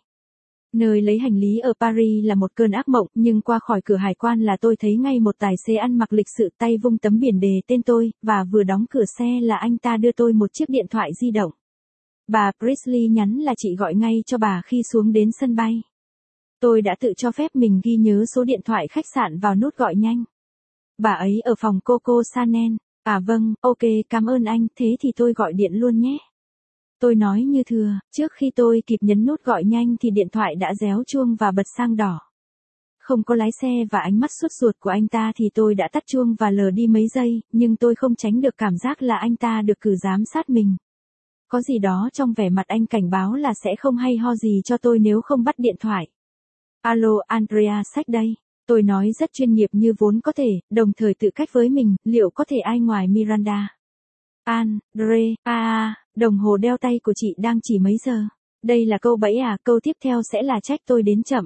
Nơi lấy hành lý ở Paris là một cơn ác mộng, nhưng qua khỏi cửa hải quan là tôi thấy ngay một tài xế ăn mặc lịch sự tay vung tấm biển đề tên tôi, và vừa đóng cửa xe là anh ta đưa tôi một chiếc điện thoại di động. Bà Priestley nhắn là chị gọi ngay cho bà khi xuống đến sân bay. Tôi đã tự cho phép mình ghi nhớ số điện thoại khách sạn vào nút gọi nhanh. Bà ấy ở phòng Coco Chanel. À vâng, ok, cảm ơn anh, thế thì tôi gọi điện luôn nhé. Tôi nói như thừa, trước khi tôi kịp nhấn nút gọi nhanh thì điện thoại đã réo chuông và bật sang đỏ. Không có lái xe và ánh mắt sốt ruột của anh ta thì tôi đã tắt chuông và lờ đi mấy giây, nhưng tôi không tránh được cảm giác là anh ta được cử giám sát mình. Có gì đó trong vẻ mặt anh cảnh báo là sẽ không hay ho gì cho tôi nếu không bắt điện thoại. Alo Andrea sách đây. Tôi nói rất chuyên nghiệp như vốn có thể, đồng thời tự cách với mình, liệu có thể ai ngoài Miranda? Andre, a a, đồng hồ đeo tay của chị đang chỉ mấy giờ? Đây là câu bẫy à, câu tiếp theo sẽ là trách tôi đến chậm.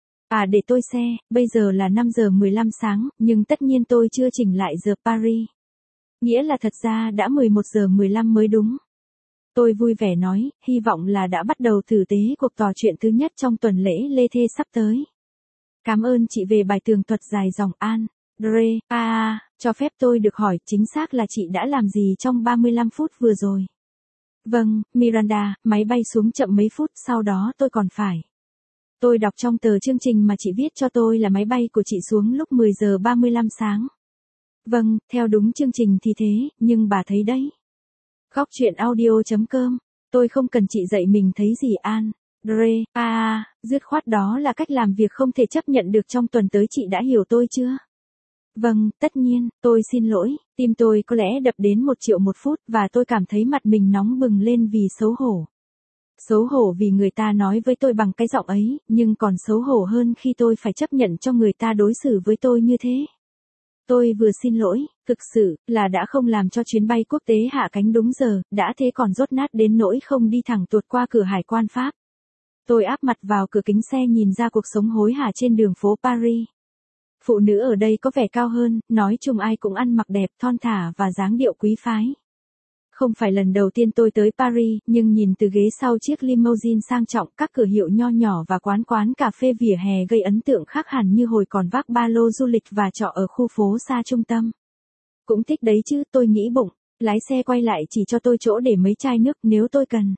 À để tôi xe, bây giờ là năm giờ mười lăm sáng, nhưng tất nhiên tôi chưa chỉnh lại giờ Paris. Nghĩa là thật ra đã mười một giờ mười lăm mới đúng. Tôi vui vẻ nói, hy vọng là đã bắt đầu tử tế cuộc trò chuyện thứ nhất trong tuần lễ lê thê sắp tới. Cảm ơn chị về bài tường thuật dài dòng An. Dre, a a, cho phép tôi được hỏi chính xác là chị đã làm gì trong ba mươi lăm phút vừa rồi? Vâng, Miranda, máy bay xuống chậm mấy phút, sau đó tôi còn phải. Tôi đọc trong tờ chương trình mà chị viết cho tôi là máy bay của chị xuống lúc mười giờ ba mươi lăm sáng. Vâng, theo đúng chương trình thì thế, nhưng bà thấy đấy. Góc chuyện audio chấm com. Tôi không cần chị dạy mình thấy gì An. Dre, a a, dứt khoát đó là cách làm việc không thể chấp nhận được trong tuần tới, chị đã hiểu tôi chưa? Vâng, tất nhiên, tôi xin lỗi, tim tôi có lẽ đập đến một triệu một phút và tôi cảm thấy mặt mình nóng bừng lên vì xấu hổ. Xấu hổ vì người ta nói với tôi bằng cái giọng ấy, nhưng còn xấu hổ hơn khi tôi phải chấp nhận cho người ta đối xử với tôi như thế. Tôi vừa xin lỗi, thực sự, là đã không làm cho chuyến bay quốc tế hạ cánh đúng giờ, đã thế còn dốt nát đến nỗi không đi thẳng tuột qua cửa hải quan Pháp. Tôi áp mặt vào cửa kính xe nhìn ra cuộc sống hối hả trên đường phố Paris. Phụ nữ ở đây có vẻ cao hơn, nói chung ai cũng ăn mặc đẹp, thon thả và dáng điệu quý phái. Không phải lần đầu tiên tôi tới Paris, nhưng nhìn từ ghế sau chiếc limousine sang trọng, các cửa hiệu nho nhỏ và quán quán cà phê vỉa hè gây ấn tượng khác hẳn như hồi còn vác ba lô du lịch và trọ ở khu phố xa trung tâm. Cũng thích đấy chứ, tôi nghĩ bụng, lái xe quay lại chỉ cho tôi chỗ để mấy chai nước nếu tôi cần.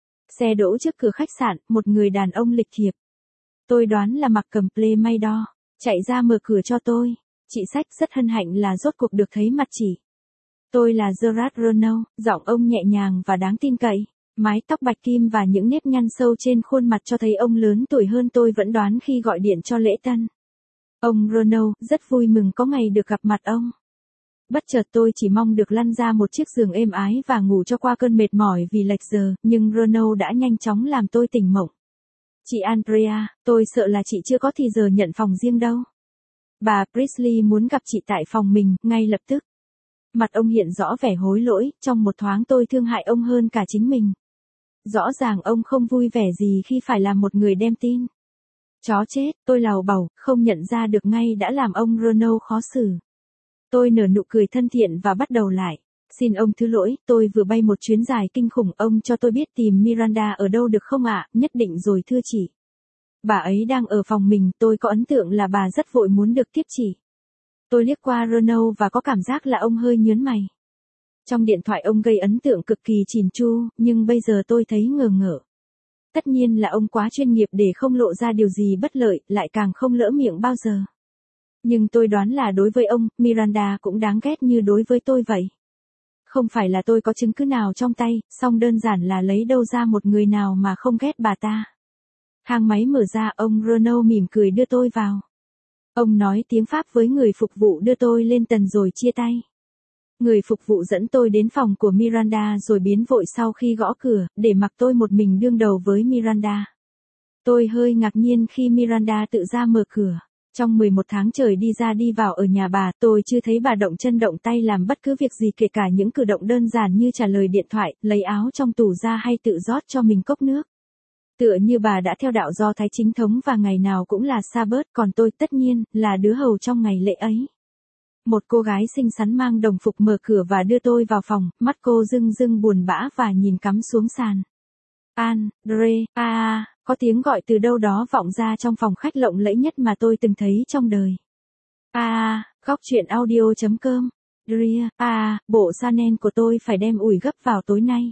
Xe đỗ trước cửa khách sạn, một người đàn ông lịch thiệp. Tôi đoán là mặc cầm ple may đo, chạy ra mở cửa cho tôi. Chị Sách rất hân hạnh là rốt cuộc được thấy mặt chị. Tôi là Gerard Renaud, giọng ông nhẹ nhàng và đáng tin cậy. Mái tóc bạch kim và những nếp nhăn sâu trên khuôn mặt cho thấy ông lớn tuổi hơn tôi vẫn đoán khi gọi điện cho lễ tân. Ông Ronald, rất vui mừng có ngày được gặp mặt ông. Bất chợt tôi chỉ mong được lăn ra một chiếc giường êm ái và ngủ cho qua cơn mệt mỏi vì lệch giờ, nhưng Ronald đã nhanh chóng làm tôi tỉnh mộng. Chị Andrea, tôi sợ là chị chưa có thì giờ nhận phòng riêng đâu. Bà Priestley muốn gặp chị tại phòng mình, ngay lập tức. Mặt ông hiện rõ vẻ hối lỗi, trong một thoáng tôi thương hại ông hơn cả chính mình. Rõ ràng ông không vui vẻ gì khi phải làm một người đem tin. Chó chết, tôi lào bầu, không nhận ra được ngay đã làm ông Ronald khó xử. Tôi nở nụ cười thân thiện và bắt đầu lại. Xin ông thứ lỗi, tôi vừa bay một chuyến dài kinh khủng, ông cho tôi biết tìm Miranda ở đâu được không ạ? Nhất định rồi thưa chị. Bà ấy đang ở phòng mình, tôi có ấn tượng là bà rất vội muốn được tiếp chỉ. Tôi liếc qua Ronald và có cảm giác là ông hơi nhớn mày. Trong điện thoại ông gây ấn tượng cực kỳ chỉn chu, nhưng bây giờ tôi thấy ngờ ngợ. Tất nhiên là ông quá chuyên nghiệp để không lộ ra điều gì bất lợi, lại càng không lỡ miệng bao giờ. Nhưng tôi đoán là đối với ông, Miranda cũng đáng ghét như đối với tôi vậy. Không phải là tôi có chứng cứ nào trong tay, song đơn giản là lấy đâu ra một người nào mà không ghét bà ta. Thang máy mở ra, ông Ronald mỉm cười đưa tôi vào. Ông nói tiếng Pháp với người phục vụ đưa tôi lên tầng rồi chia tay. Người phục vụ dẫn tôi đến phòng của Miranda rồi biến vội sau khi gõ cửa, để mặc tôi một mình đương đầu với Miranda. Tôi hơi ngạc nhiên khi Miranda tự ra mở cửa. Trong mười một tháng trời đi ra đi vào ở nhà bà, tôi chưa thấy bà động chân động tay làm bất cứ việc gì, kể cả những cử động đơn giản như trả lời điện thoại, lấy áo trong tủ ra hay tự rót cho mình cốc nước. Tựa như bà đã theo đạo Do Thái chính thống và ngày nào cũng là sa bớt, còn tôi tất nhiên là đứa hầu trong ngày lễ ấy. Một cô gái xinh xắn mang đồng phục mở cửa và đưa tôi vào phòng, mắt cô rưng rưng buồn bã và nhìn cắm xuống sàn. Andrea, có tiếng gọi từ đâu đó vọng ra trong phòng khách lộng lẫy nhất mà tôi từng thấy trong đời. À, góc chuyện audio chấm com. Drea, à, bộ Chanel của tôi phải đem ủi gấp vào tối nay.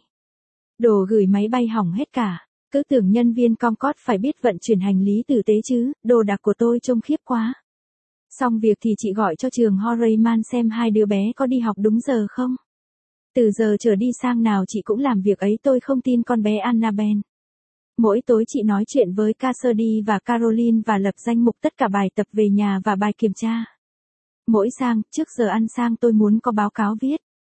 Đồ gửi máy bay hỏng hết cả. Cứ tưởng nhân viên Concorde phải biết vận chuyển hành lý tử tế chứ, đồ đạc của tôi trông khiếp quá. Xong việc thì chị gọi cho trường Horayman xem hai đứa bé có đi học đúng giờ không. Từ giờ trở đi sang nào chị cũng làm việc ấy, tôi không tin con bé Annabelle. Mỗi tối chị nói chuyện với Cassidy và Caroline và lập danh mục tất cả bài tập về nhà và bài kiểm tra. Mỗi sang, trước giờ ăn sang tôi muốn có báo cáo viết.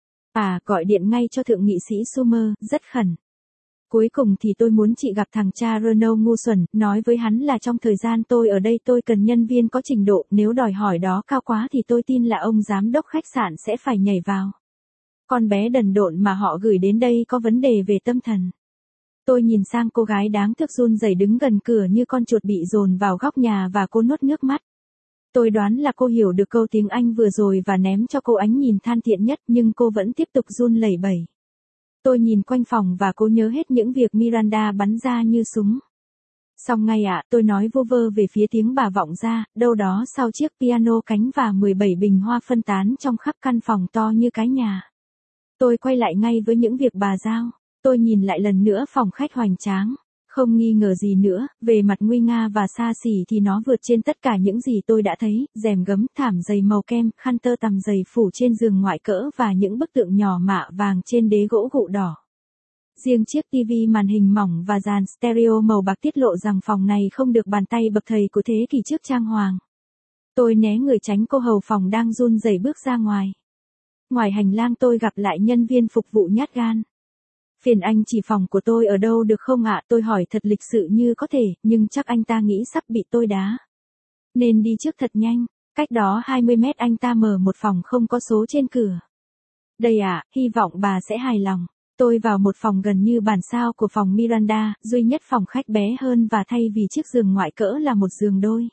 À, gọi điện ngay cho thượng nghị sĩ Schumer, rất khẩn. Cuối cùng thì tôi muốn chị gặp thằng cha Ronald ngu xuẩn, nói với hắn là trong thời gian tôi ở đây tôi cần nhân viên có trình độ, nếu đòi hỏi đó cao quá thì tôi tin là ông giám đốc khách sạn sẽ phải nhảy vào. Con bé đần độn mà họ gửi đến đây có vấn đề về tâm thần. Tôi nhìn sang cô gái đáng thương run rẩy đứng gần cửa như con chuột bị dồn vào góc nhà và cô nuốt nước mắt. Tôi đoán là cô hiểu được câu tiếng Anh vừa rồi và ném cho cô ánh nhìn than thiện nhất, nhưng cô vẫn tiếp tục run lẩy bẩy. Tôi nhìn quanh phòng và cố nhớ hết những việc Miranda bắn ra như súng. Xong ngay ạ, à, tôi nói vô vơ về phía tiếng bà vọng ra, đâu đó sau chiếc piano cánh và mười bảy bình hoa phân tán trong khắp căn phòng to như cái nhà. Tôi quay lại ngay với những việc bà giao. Tôi nhìn lại lần nữa phòng khách hoành tráng. Không nghi ngờ gì nữa, về mặt nguy nga và xa xỉ thì nó vượt trên tất cả những gì tôi đã thấy, rèm gấm, thảm dày màu kem, khăn tơ tằm dày phủ trên giường ngoại cỡ và những bức tượng nhỏ mạ vàng trên đế gỗ gụ đỏ. Riêng chiếc tivi màn hình mỏng và dàn stereo màu bạc tiết lộ rằng phòng này không được bàn tay bậc thầy của thế kỷ trước trang hoàng. Tôi né người tránh cô hầu phòng đang run rẩy bước ra ngoài. Ngoài hành lang tôi gặp lại nhân viên phục vụ nhát gan. Phiền anh chỉ phòng của tôi ở đâu được không ạ? Tôi hỏi thật lịch sự như có thể, nhưng chắc anh ta nghĩ sắp bị tôi đá. Nên đi trước thật nhanh, cách đó hai mươi mét anh ta mở một phòng không có số trên cửa. Đây ạ, à, hy vọng bà sẽ hài lòng. Tôi vào một phòng gần như bản sao của phòng Miranda, duy nhất phòng khách bé hơn và thay vì chiếc giường ngoại cỡ là một giường đôi.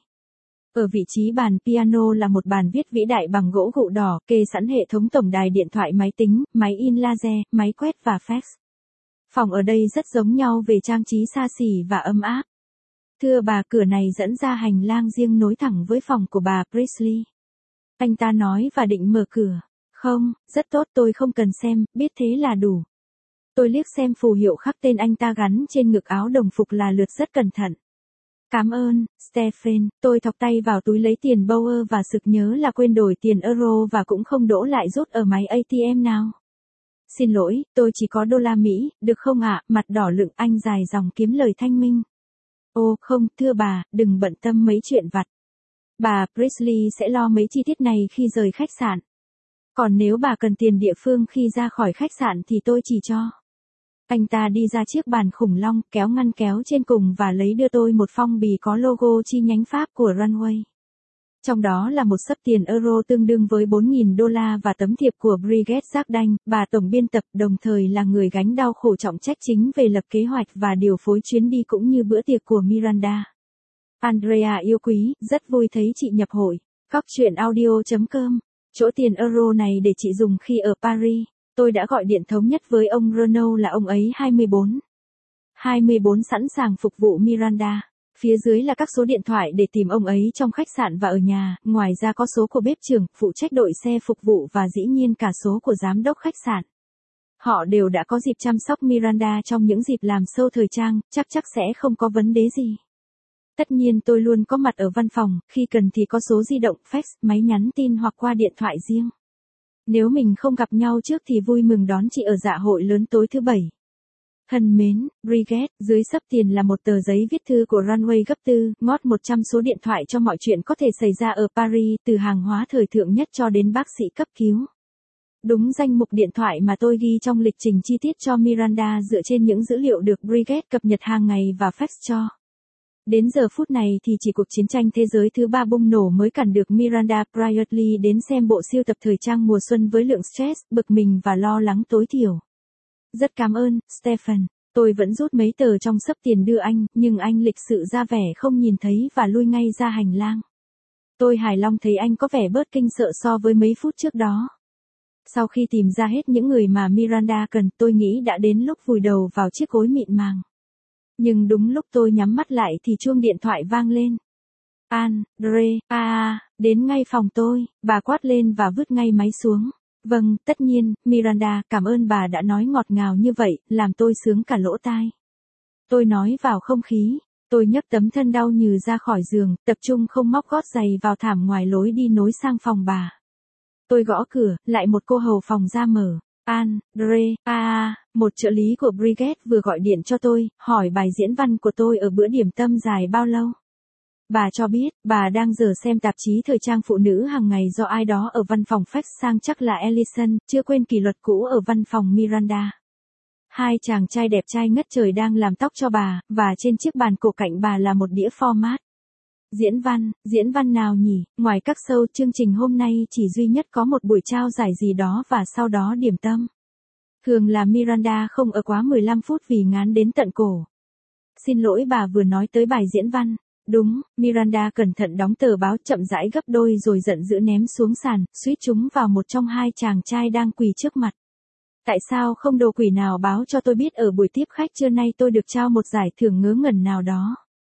Ở vị trí bàn piano là một bàn viết vĩ đại bằng gỗ gụ đỏ, kê sẵn hệ thống tổng đài điện thoại, máy tính, máy in laser, máy quét và fax. Phòng ở đây rất giống nhau về trang trí xa xỉ và ấm áp. Thưa bà, cửa này dẫn ra hành lang riêng nối thẳng với phòng của bà Priestley. Anh ta nói và định mở cửa. Không, rất tốt, tôi không cần xem, biết thế là đủ. Tôi liếc xem phù hiệu khắc tên anh ta gắn trên ngực áo đồng phục là lượt rất cẩn thận. Cảm ơn, Stephen. Tôi thọc tay vào túi lấy tiền Bauer và sực nhớ là quên đổi tiền euro và cũng không đỗ lại rút ở máy a tê em nào. Xin lỗi, tôi chỉ có đô la Mỹ, được không ạ? Mặt đỏ lựng anh dài dòng kiếm lời thanh minh. Ô không, thưa bà, đừng bận tâm mấy chuyện vặt. Bà Priestley sẽ lo mấy chi tiết này khi rời khách sạn. Còn nếu bà cần tiền địa phương khi ra khỏi khách sạn thì tôi chỉ cho. Anh ta đi ra chiếc bàn khủng long, kéo ngăn kéo trên cùng và lấy đưa tôi một phong bì có logo chi nhánh Pháp của Runway. Trong đó là một xấp tiền euro tương đương với bốn nghìn đô la và tấm thiệp của Brigitte Jardin, bà tổng biên tập, đồng thời là người gánh đau khổ trọng trách chính về lập kế hoạch và điều phối chuyến đi cũng như bữa tiệc của Miranda. Andrea yêu quý, rất vui thấy chị nhập hội. Góc chuyện audio chấm com. Chỗ tiền euro này để chị dùng khi ở Paris. Tôi đã gọi điện thống nhất với ông Renault là ông ấy hai mươi bốn. hai mươi bốn sẵn sàng phục vụ Miranda. Phía dưới là các số điện thoại để tìm ông ấy trong khách sạn và ở nhà, ngoài ra có số của bếp trưởng, phụ trách đội xe phục vụ và dĩ nhiên cả số của giám đốc khách sạn. Họ đều đã có dịp chăm sóc Miranda trong những dịp làm show thời trang, chắc chắc sẽ không có vấn đề gì. Tất nhiên tôi luôn có mặt ở văn phòng, khi cần thì có số di động, fax, máy nhắn tin hoặc qua điện thoại riêng. Nếu mình không gặp nhau trước thì vui mừng đón chị ở dạ hội lớn tối thứ bảy. Thân mến, Brigitte, dưới xấp tiền là một tờ giấy viết thư của Runway gấp tư, ngót một trăm số điện thoại cho mọi chuyện có thể xảy ra ở Paris, từ hàng hóa thời thượng nhất cho đến bác sĩ cấp cứu. Đúng danh mục điện thoại mà tôi ghi trong lịch trình chi tiết cho Miranda dựa trên những dữ liệu được Brigitte cập nhật hàng ngày và fax cho. Đến giờ phút này thì chỉ cuộc chiến tranh thế giới thứ ba bùng nổ mới cản được Miranda Priestley đến xem bộ siêu tập thời trang mùa xuân với lượng stress, bực mình và lo lắng tối thiểu. Rất cảm ơn, Stephen. Tôi vẫn rút mấy tờ trong xấp tiền đưa anh, nhưng anh lịch sự ra vẻ không nhìn thấy và lui ngay ra hành lang. Tôi hài lòng thấy anh có vẻ bớt kinh sợ so với mấy phút trước đó. Sau khi tìm ra hết những người mà Miranda cần, tôi nghĩ đã đến lúc vùi đầu vào chiếc gối mịn màng. Nhưng đúng lúc tôi nhắm mắt lại thì chuông điện thoại vang lên. Andrea, đến ngay phòng tôi, bà quát lên và vứt ngay máy xuống. Vâng, tất nhiên, Miranda, cảm ơn bà đã nói ngọt ngào như vậy, làm tôi sướng cả lỗ tai. Tôi nói vào không khí, tôi nhấc tấm thân đau nhừ ra khỏi giường, tập trung không móc gót giày vào thảm ngoài lối đi nối sang phòng bà. Tôi gõ cửa, lại một cô hầu phòng ra mở. Andrea, một trợ lý của Brigitte vừa gọi điện cho tôi, hỏi bài diễn văn của tôi ở bữa điểm tâm dài bao lâu. Bà cho biết, bà đang giờ xem tạp chí thời trang phụ nữ hàng ngày do ai đó ở văn phòng fax sang, chắc là Ellison, chưa quên kỷ luật cũ ở văn phòng Miranda. Hai chàng trai đẹp trai ngất trời đang làm tóc cho bà, và trên chiếc bàn cổ cạnh bà là một đĩa format. Diễn văn, diễn văn nào nhỉ? Ngoài các show, chương trình hôm nay chỉ duy nhất có một buổi trao giải gì đó và sau đó điểm tâm. Thường là Miranda không ở quá mười lăm phút vì ngán đến tận cổ. Xin lỗi, bà vừa nói tới bài diễn văn. Đúng, Miranda cẩn thận đóng tờ báo, chậm rãi gấp đôi rồi giận dữ ném xuống sàn, suýt trúng vào một trong hai chàng trai đang quỳ trước mặt. Tại sao không đồ quỷ nào báo cho tôi biết ở buổi tiếp khách trưa nay tôi được trao một giải thưởng ngớ ngẩn nào đó?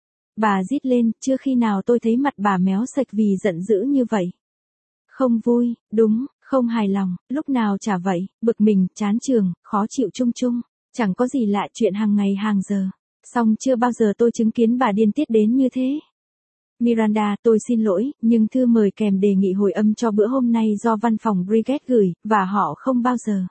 Bà rít lên, chưa khi nào tôi thấy mặt bà méo sạch vì giận dữ như vậy. Không vui, đúng, không hài lòng, lúc nào chả vậy, bực mình, chán chường, khó chịu chung chung, chẳng có gì lạ, chuyện hàng ngày hàng giờ. Song chưa bao giờ tôi chứng kiến bà điên tiết đến như thế. Miranda, tôi xin lỗi, nhưng thư mời kèm đề nghị hồi âm cho bữa hôm nay do văn phòng Brigitte gửi, và họ không bao giờ.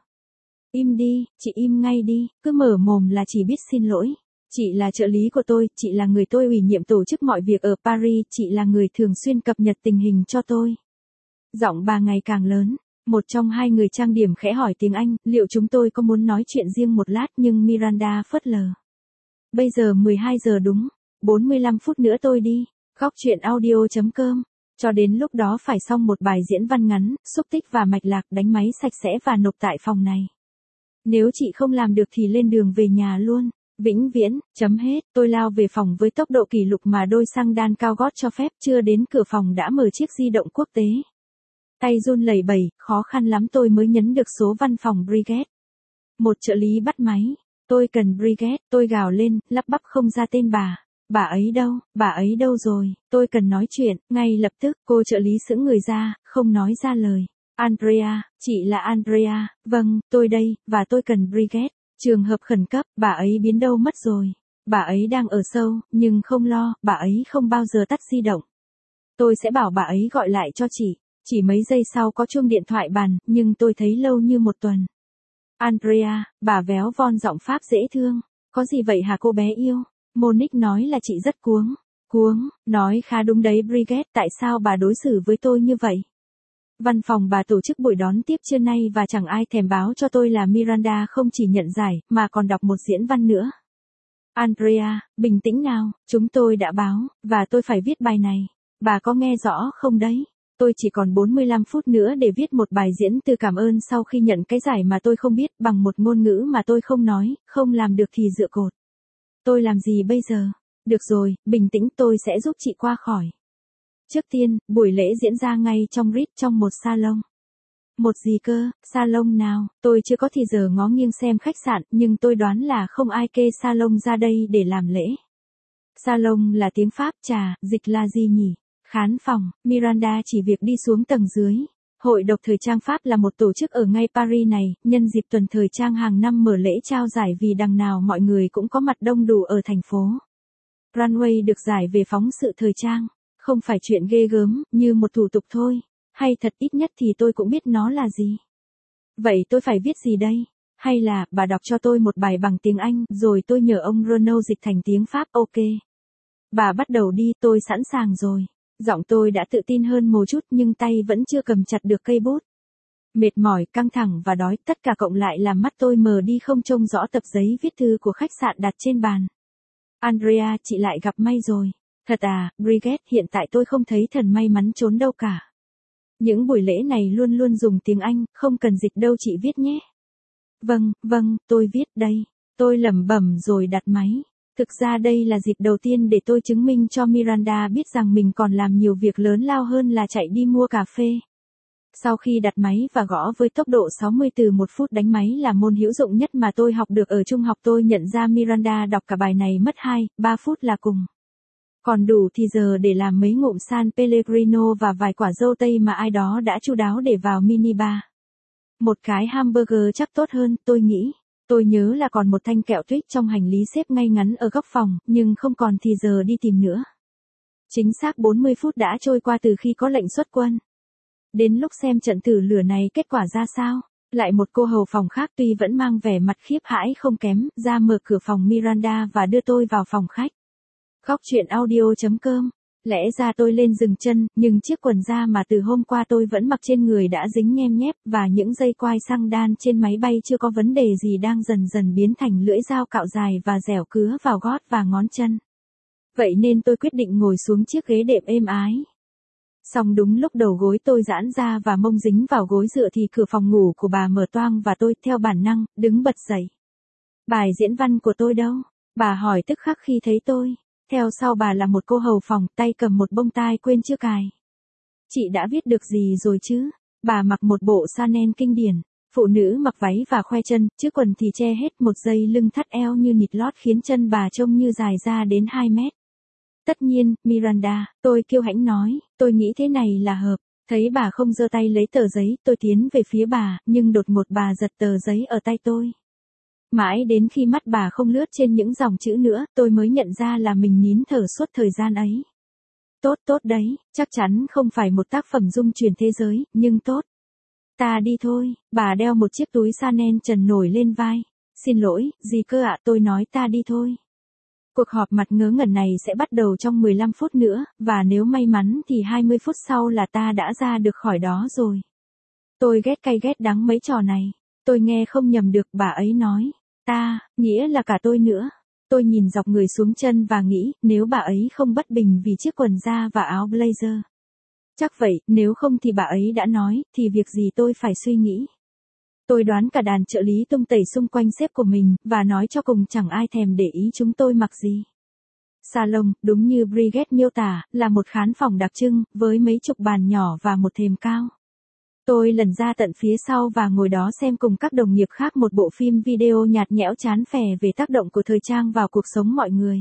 Im đi, chị im ngay đi, cứ mở mồm là chỉ biết xin lỗi. Chị là trợ lý của tôi, chị là người tôi ủy nhiệm tổ chức mọi việc ở Paris, chị là người thường xuyên cập nhật tình hình cho tôi. Giọng bà ngày càng lớn, một trong hai người trang điểm khẽ hỏi tiếng Anh, liệu chúng tôi có muốn nói chuyện riêng một lát, nhưng Miranda phớt lờ. Bây giờ mười hai giờ đúng, bốn mươi lăm phút nữa tôi đi. Góc chuyện audio chấm com. Cho đến lúc đó phải xong một bài diễn văn ngắn, xúc tích và mạch lạc, đánh máy sạch sẽ và nộp tại phòng này. Nếu chị không làm được thì lên đường về nhà luôn. Vĩnh viễn, chấm hết. Tôi lao về phòng với tốc độ kỷ lục mà đôi xăng đan cao gót cho phép, chưa đến cửa phòng đã mở chiếc di động quốc tế. Tay run lẩy bẩy, khó khăn lắm tôi mới nhấn được số văn phòng Brigitte. Một trợ lý bắt máy. Tôi cần Brigitte, tôi gào lên, lắp bắp không ra tên bà. Bà ấy đâu, bà ấy đâu rồi, tôi cần nói chuyện, ngay lập tức, cô trợ lý sững người ra, không nói ra lời. Andrea, chị là Andrea, vâng, tôi đây, và tôi cần Brigitte. Trường hợp khẩn cấp, bà ấy biến đâu mất rồi. Bà ấy đang ở sâu, nhưng không lo, bà ấy không bao giờ tắt di động. Tôi sẽ bảo bà ấy gọi lại cho chị. Chỉ mấy giây sau có chuông điện thoại bàn, nhưng tôi thấy lâu như một tuần. Andrea, bà véo von giọng Pháp dễ thương. Có gì vậy hả cô bé yêu? Monique nói là chị rất cuống. Cuống, nói khá đúng đấy Bridget, tại sao bà đối xử với tôi như vậy? Văn phòng bà tổ chức buổi đón tiếp trưa nay và chẳng ai thèm báo cho tôi là Miranda không chỉ nhận giải, mà còn đọc một diễn văn nữa. Andrea, bình tĩnh nào, chúng tôi đã báo, và tôi phải viết bài này. Bà có nghe rõ không đấy? Tôi chỉ còn bốn mươi lăm phút nữa để viết một bài diễn từ cảm ơn sau khi nhận cái giải mà tôi không biết bằng một ngôn ngữ mà tôi không nói, không làm được thì dựa cột. Tôi làm gì bây giờ? Được rồi, bình tĩnh tôi sẽ giúp chị qua khỏi. Trước tiên, buổi lễ diễn ra ngay trong Ritz trong một salon. Một gì cơ, salon nào, tôi chưa có thì giờ ngó nghiêng xem khách sạn, nhưng tôi đoán là không ai kê salon ra đây để làm lễ. Salon là tiếng Pháp trà, dịch là gì nhỉ? Khán phòng, Miranda chỉ việc đi xuống tầng dưới. Hội độc thời trang Pháp là một tổ chức ở ngay Paris này, nhân dịp tuần thời trang hàng năm mở lễ trao giải vì đằng nào mọi người cũng có mặt đông đủ ở thành phố. Runway được giải về phóng sự thời trang, không phải chuyện ghê gớm, như một thủ tục thôi, hay thật ít nhất thì tôi cũng biết nó là gì. Vậy tôi phải viết gì đây? Hay là, bà đọc cho tôi một bài bằng tiếng Anh, rồi tôi nhờ ông Renaud dịch thành tiếng Pháp, ok. Bà bắt đầu đi, tôi sẵn sàng rồi. Giọng tôi đã tự tin hơn một chút nhưng tay vẫn chưa cầm chặt được cây bút. Mệt mỏi, căng thẳng và đói, tất cả cộng lại làm mắt tôi mờ đi không trông rõ tập giấy viết thư của khách sạn đặt trên bàn. Andrea, chị lại gặp may rồi. Thật à, Bridget, hiện tại tôi không thấy thần may mắn trốn đâu cả. Những buổi lễ này luôn luôn dùng tiếng Anh, không cần dịch đâu chị viết nhé. Vâng, vâng, tôi viết đây. Tôi lẩm bẩm rồi đặt máy. Thực ra đây là dịp đầu tiên để tôi chứng minh cho Miranda biết rằng mình còn làm nhiều việc lớn lao hơn là chạy đi mua cà phê. Sau khi đặt máy và gõ với tốc độ sáu mươi từ một phút đánh máy là môn hữu dụng nhất mà tôi học được ở trung học, tôi nhận ra Miranda đọc cả bài này mất hai, ba phút là cùng. Còn đủ thì giờ để làm mấy ngụm San Pellegrino và vài quả dâu tây mà ai đó đã chu đáo để vào minibar. Một cái hamburger chắc tốt hơn, tôi nghĩ. Tôi nhớ là còn một thanh kẹo tuyết trong hành lý xếp ngay ngắn ở góc phòng, nhưng không còn thì giờ đi tìm nữa. Chính xác bốn mươi phút đã trôi qua từ khi có lệnh xuất quân. Đến lúc xem trận thử lửa này kết quả ra sao, lại một cô hầu phòng khác tuy vẫn mang vẻ mặt khiếp hãi không kém, ra mở cửa phòng Miranda và đưa tôi vào phòng khách. Góc chuyện audio chấm com. Lẽ ra tôi lên dừng chân, nhưng chiếc quần da mà từ hôm qua tôi vẫn mặc trên người đã dính nhem nhép và những dây quai xăng đan trên máy bay chưa có vấn đề gì đang dần dần biến thành lưỡi dao cạo dài và dẻo cứa vào gót và ngón chân. Vậy nên tôi quyết định ngồi xuống chiếc ghế đệm êm ái. Xong đúng lúc đầu gối tôi giãn ra và mông dính vào gối dựa thì cửa phòng ngủ của bà mở toang và tôi, theo bản năng, đứng bật dậy. Bài diễn văn của tôi đâu? Bà hỏi tức khắc khi thấy tôi. Theo sau bà là một cô hầu phòng, tay cầm một bông tai quên chưa cài. Chị đã viết được gì rồi chứ? Bà mặc một bộ Chanel kinh điển. Phụ nữ mặc váy và khoe chân, chứ quần thì che hết, một dây lưng thắt eo như nịt lót khiến chân bà trông như dài ra đến hai mét. Tất nhiên, Miranda, tôi kiêu hãnh nói, tôi nghĩ thế này là hợp. Thấy bà không giơ tay lấy tờ giấy, tôi tiến về phía bà, nhưng đột ngột bà giật tờ giấy ở tay tôi. Mãi đến khi mắt bà không lướt trên những dòng chữ nữa, tôi mới nhận ra là mình nín thở suốt thời gian ấy. Tốt tốt đấy, chắc chắn không phải một tác phẩm dung truyền thế giới, nhưng tốt. Ta đi thôi, bà đeo một chiếc túi Chanel trần nổi lên vai. Xin lỗi, gì cơ ạ, tôi nói ta đi thôi. Cuộc họp mặt ngớ ngẩn này sẽ bắt đầu trong mười lăm phút nữa, và nếu may mắn thì hai mươi phút sau là ta đã ra được khỏi đó rồi. Tôi ghét cay ghét đắng mấy trò này. Tôi nghe không nhầm được, bà ấy nói. Ta, nghĩa là cả tôi nữa. Tôi nhìn dọc người xuống chân và nghĩ, nếu bà ấy không bất bình vì chiếc quần da và áo blazer. Chắc vậy, nếu không thì bà ấy đã nói, thì việc gì tôi phải suy nghĩ. Tôi đoán cả đàn trợ lý tung tẩy xung quanh sếp của mình, và nói cho cùng chẳng ai thèm để ý chúng tôi mặc gì. Salon, đúng như Bridget miêu tả, là một khán phòng đặc trưng, với mấy chục bàn nhỏ và một thềm cao. Tôi lần ra tận phía sau và ngồi đó xem cùng các đồng nghiệp khác một bộ phim video nhạt nhẽo chán phè về tác động của thời trang vào cuộc sống mọi người.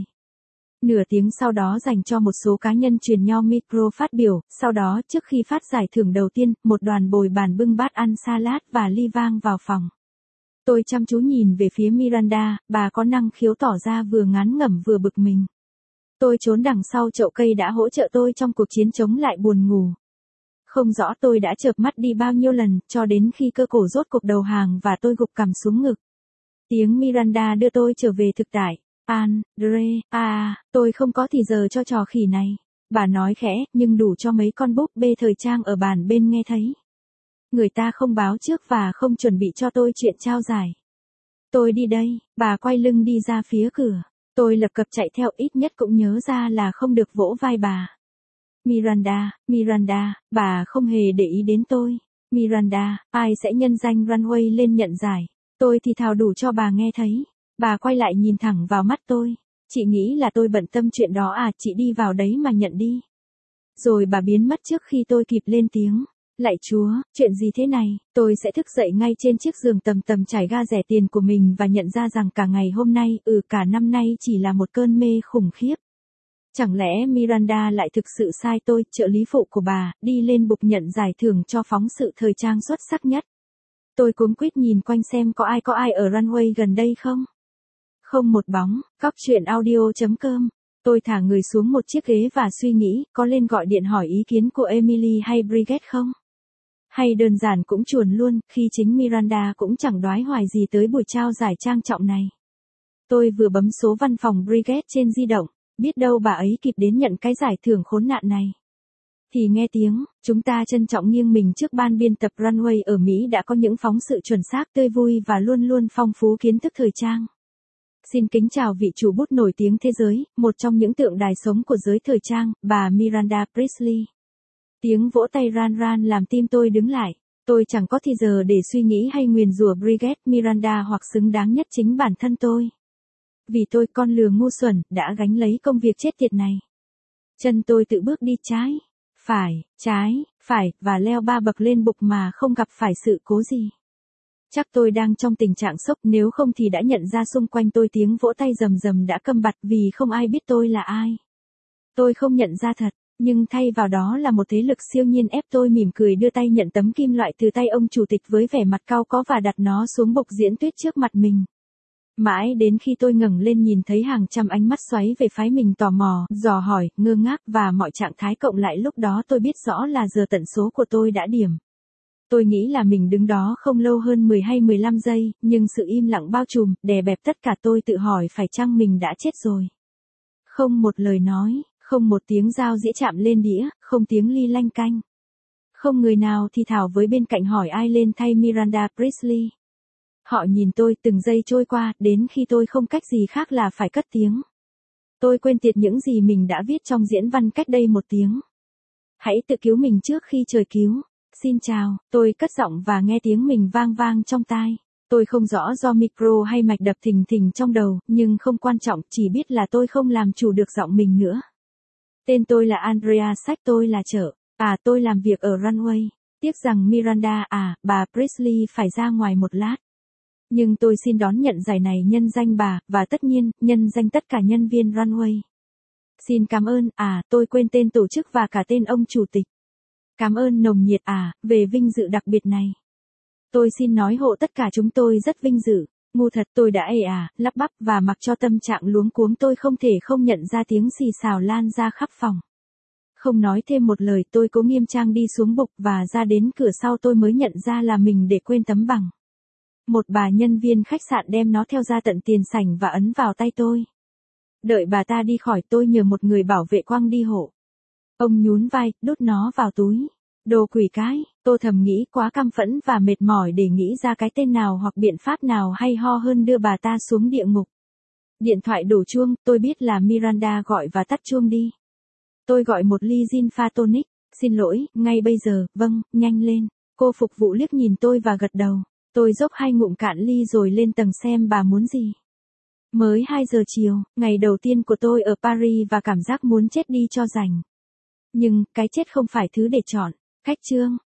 Nửa tiếng sau đó dành cho một số cá nhân truyền nho micro phát biểu, sau đó trước khi phát giải thưởng đầu tiên, một đoàn bồi bàn bưng bát ăn salad và ly vang vào phòng. Tôi chăm chú nhìn về phía Miranda, bà có năng khiếu tỏ ra vừa ngán ngẩm vừa bực mình. Tôi trốn đằng sau chậu cây đã hỗ trợ tôi trong cuộc chiến chống lại buồn ngủ. Không rõ tôi đã chợp mắt đi bao nhiêu lần, cho đến khi cơ cổ rốt cuộc đầu hàng và tôi gục cằm xuống ngực. Tiếng Miranda đưa tôi trở về thực tại. Andre, à, tôi không có thì giờ cho trò khỉ này. Bà nói khẽ, nhưng đủ cho mấy con búp bê thời trang ở bàn bên nghe thấy. Người ta không báo trước và không chuẩn bị cho tôi chuyện trao giải. Tôi đi đây, bà quay lưng đi ra phía cửa. Tôi lập cập chạy theo, ít nhất cũng nhớ ra là không được vỗ vai bà. Miranda, Miranda, bà không hề để ý đến tôi. Miranda, ai sẽ nhân danh Runway lên nhận giải? Tôi thì thào đủ cho bà nghe thấy. Bà quay lại nhìn thẳng vào mắt tôi. Chị nghĩ là tôi bận tâm chuyện đó à, chị đi vào đấy mà nhận đi. Rồi bà biến mất trước khi tôi kịp lên tiếng. Lạy Chúa, chuyện gì thế này? Tôi sẽ thức dậy ngay trên chiếc giường tầm tầm trải ga rẻ tiền của mình và nhận ra rằng cả ngày hôm nay, ừ cả năm nay chỉ là một cơn mê khủng khiếp. Chẳng lẽ Miranda lại thực sự sai tôi, trợ lý phụ của bà, đi lên bục nhận giải thưởng cho phóng sự thời trang xuất sắc nhất? Tôi cuống quýt nhìn quanh xem có ai có ai ở runway gần đây không? Không một bóng. Cóc truyện audio chấm com. Tôi thả người xuống một chiếc ghế và suy nghĩ, có lên gọi điện hỏi ý kiến của Emily hay Bridget không? Hay đơn giản cũng chuồn luôn, khi chính Miranda cũng chẳng đoái hoài gì tới buổi trao giải trang trọng này. Tôi vừa bấm số văn phòng Bridget trên di động, biết đâu bà ấy kịp đến nhận cái giải thưởng khốn nạn này. Thì nghe tiếng, chúng ta trân trọng nghiêng mình trước ban biên tập Runway ở Mỹ đã có những phóng sự chuẩn xác, tươi vui và luôn luôn phong phú kiến thức thời trang. Xin kính chào vị chủ bút nổi tiếng thế giới, một trong những tượng đài sống của giới thời trang, bà Miranda Priestly. Tiếng vỗ tay ran ran làm tim tôi đứng lại. Tôi chẳng có thì giờ để suy nghĩ hay nguyền rủa Bridget Miranda hoặc xứng đáng nhất chính bản thân tôi. Vì tôi, con lừa ngu xuẩn, đã gánh lấy công việc chết tiệt này. Chân tôi tự bước đi trái, phải, trái, phải, và leo ba bậc lên bục mà không gặp phải sự cố gì. Chắc tôi đang trong tình trạng sốc, nếu không thì đã nhận ra xung quanh tôi tiếng vỗ tay rầm rầm đã câm bặt vì không ai biết tôi là ai. Tôi không nhận ra thật, nhưng thay vào đó là một thế lực siêu nhiên ép tôi mỉm cười đưa tay nhận tấm kim loại từ tay ông chủ tịch với vẻ mặt cau có và đặt nó xuống bục diễn thuyết trước mặt mình. Mãi đến khi tôi ngẩng lên nhìn thấy hàng trăm ánh mắt xoáy về phái mình tò mò, dò hỏi, ngơ ngác và mọi trạng thái cộng lại lúc đó tôi biết rõ là giờ tận số của tôi đã điểm. Tôi nghĩ là mình đứng đó không lâu hơn mười hay mười lăm giây, nhưng sự im lặng bao trùm, đè bẹp tất cả. Tôi tự hỏi phải chăng mình đã chết rồi. Không một lời nói, không một tiếng dao dĩa chạm lên đĩa, không tiếng ly lanh canh. Không người nào thì thào với bên cạnh hỏi ai lên thay Miranda Priestly. Họ nhìn tôi, từng giây trôi qua, đến khi tôi không cách gì khác là phải cất tiếng. Tôi quên tiệt những gì mình đã viết trong diễn văn cách đây một tiếng. Hãy tự cứu mình trước khi trời cứu. Xin chào, tôi cất giọng và nghe tiếng mình vang vang trong tai. Tôi không rõ do micro hay mạch đập thình thình trong đầu, nhưng không quan trọng, chỉ biết là tôi không làm chủ được giọng mình nữa. Tên tôi là Andrea, sách tôi là Chợ. À, tôi làm việc ở Runway. Tiếc rằng Miranda, à, bà Priestly phải ra ngoài một lát. Nhưng tôi xin đón nhận giải này nhân danh bà, và tất nhiên, nhân danh tất cả nhân viên Runway. Xin cảm ơn, à, tôi quên tên tổ chức và cả tên ông chủ tịch. Cảm ơn nồng nhiệt, à, về vinh dự đặc biệt này. Tôi xin nói hộ tất cả chúng tôi rất vinh dự. Ngu thật, tôi đã ề à, lắp bắp và mặc cho tâm trạng luống cuống tôi không thể không nhận ra tiếng xì xào lan ra khắp phòng. Không nói thêm một lời, tôi cố nghiêm trang đi xuống bục và ra đến cửa sau tôi mới nhận ra là mình để quên tấm bằng. Một bà nhân viên khách sạn đem nó theo ra tận tiền sảnh và ấn vào tay tôi. Đợi bà ta đi khỏi, tôi nhờ một người bảo vệ quăng đi hộ. Ông nhún vai, đút nó vào túi. Đồ quỷ cái, tôi thầm nghĩ quá căm phẫn và mệt mỏi để nghĩ ra cái tên nào hoặc biện pháp nào hay ho hơn đưa bà ta xuống địa ngục. Điện thoại đổ chuông, tôi biết là Miranda gọi và tắt chuông đi. Tôi gọi một ly gin pha tonic, xin lỗi, ngay bây giờ, vâng, nhanh lên. Cô phục vụ liếc nhìn tôi và gật đầu. Tôi dốc hai ngụm cạn ly rồi lên tầng xem bà muốn gì. Mới hai giờ chiều, ngày đầu tiên của tôi ở Paris và cảm giác muốn chết đi cho rảnh. Nhưng, cái chết không phải thứ để chọn. Khách trương,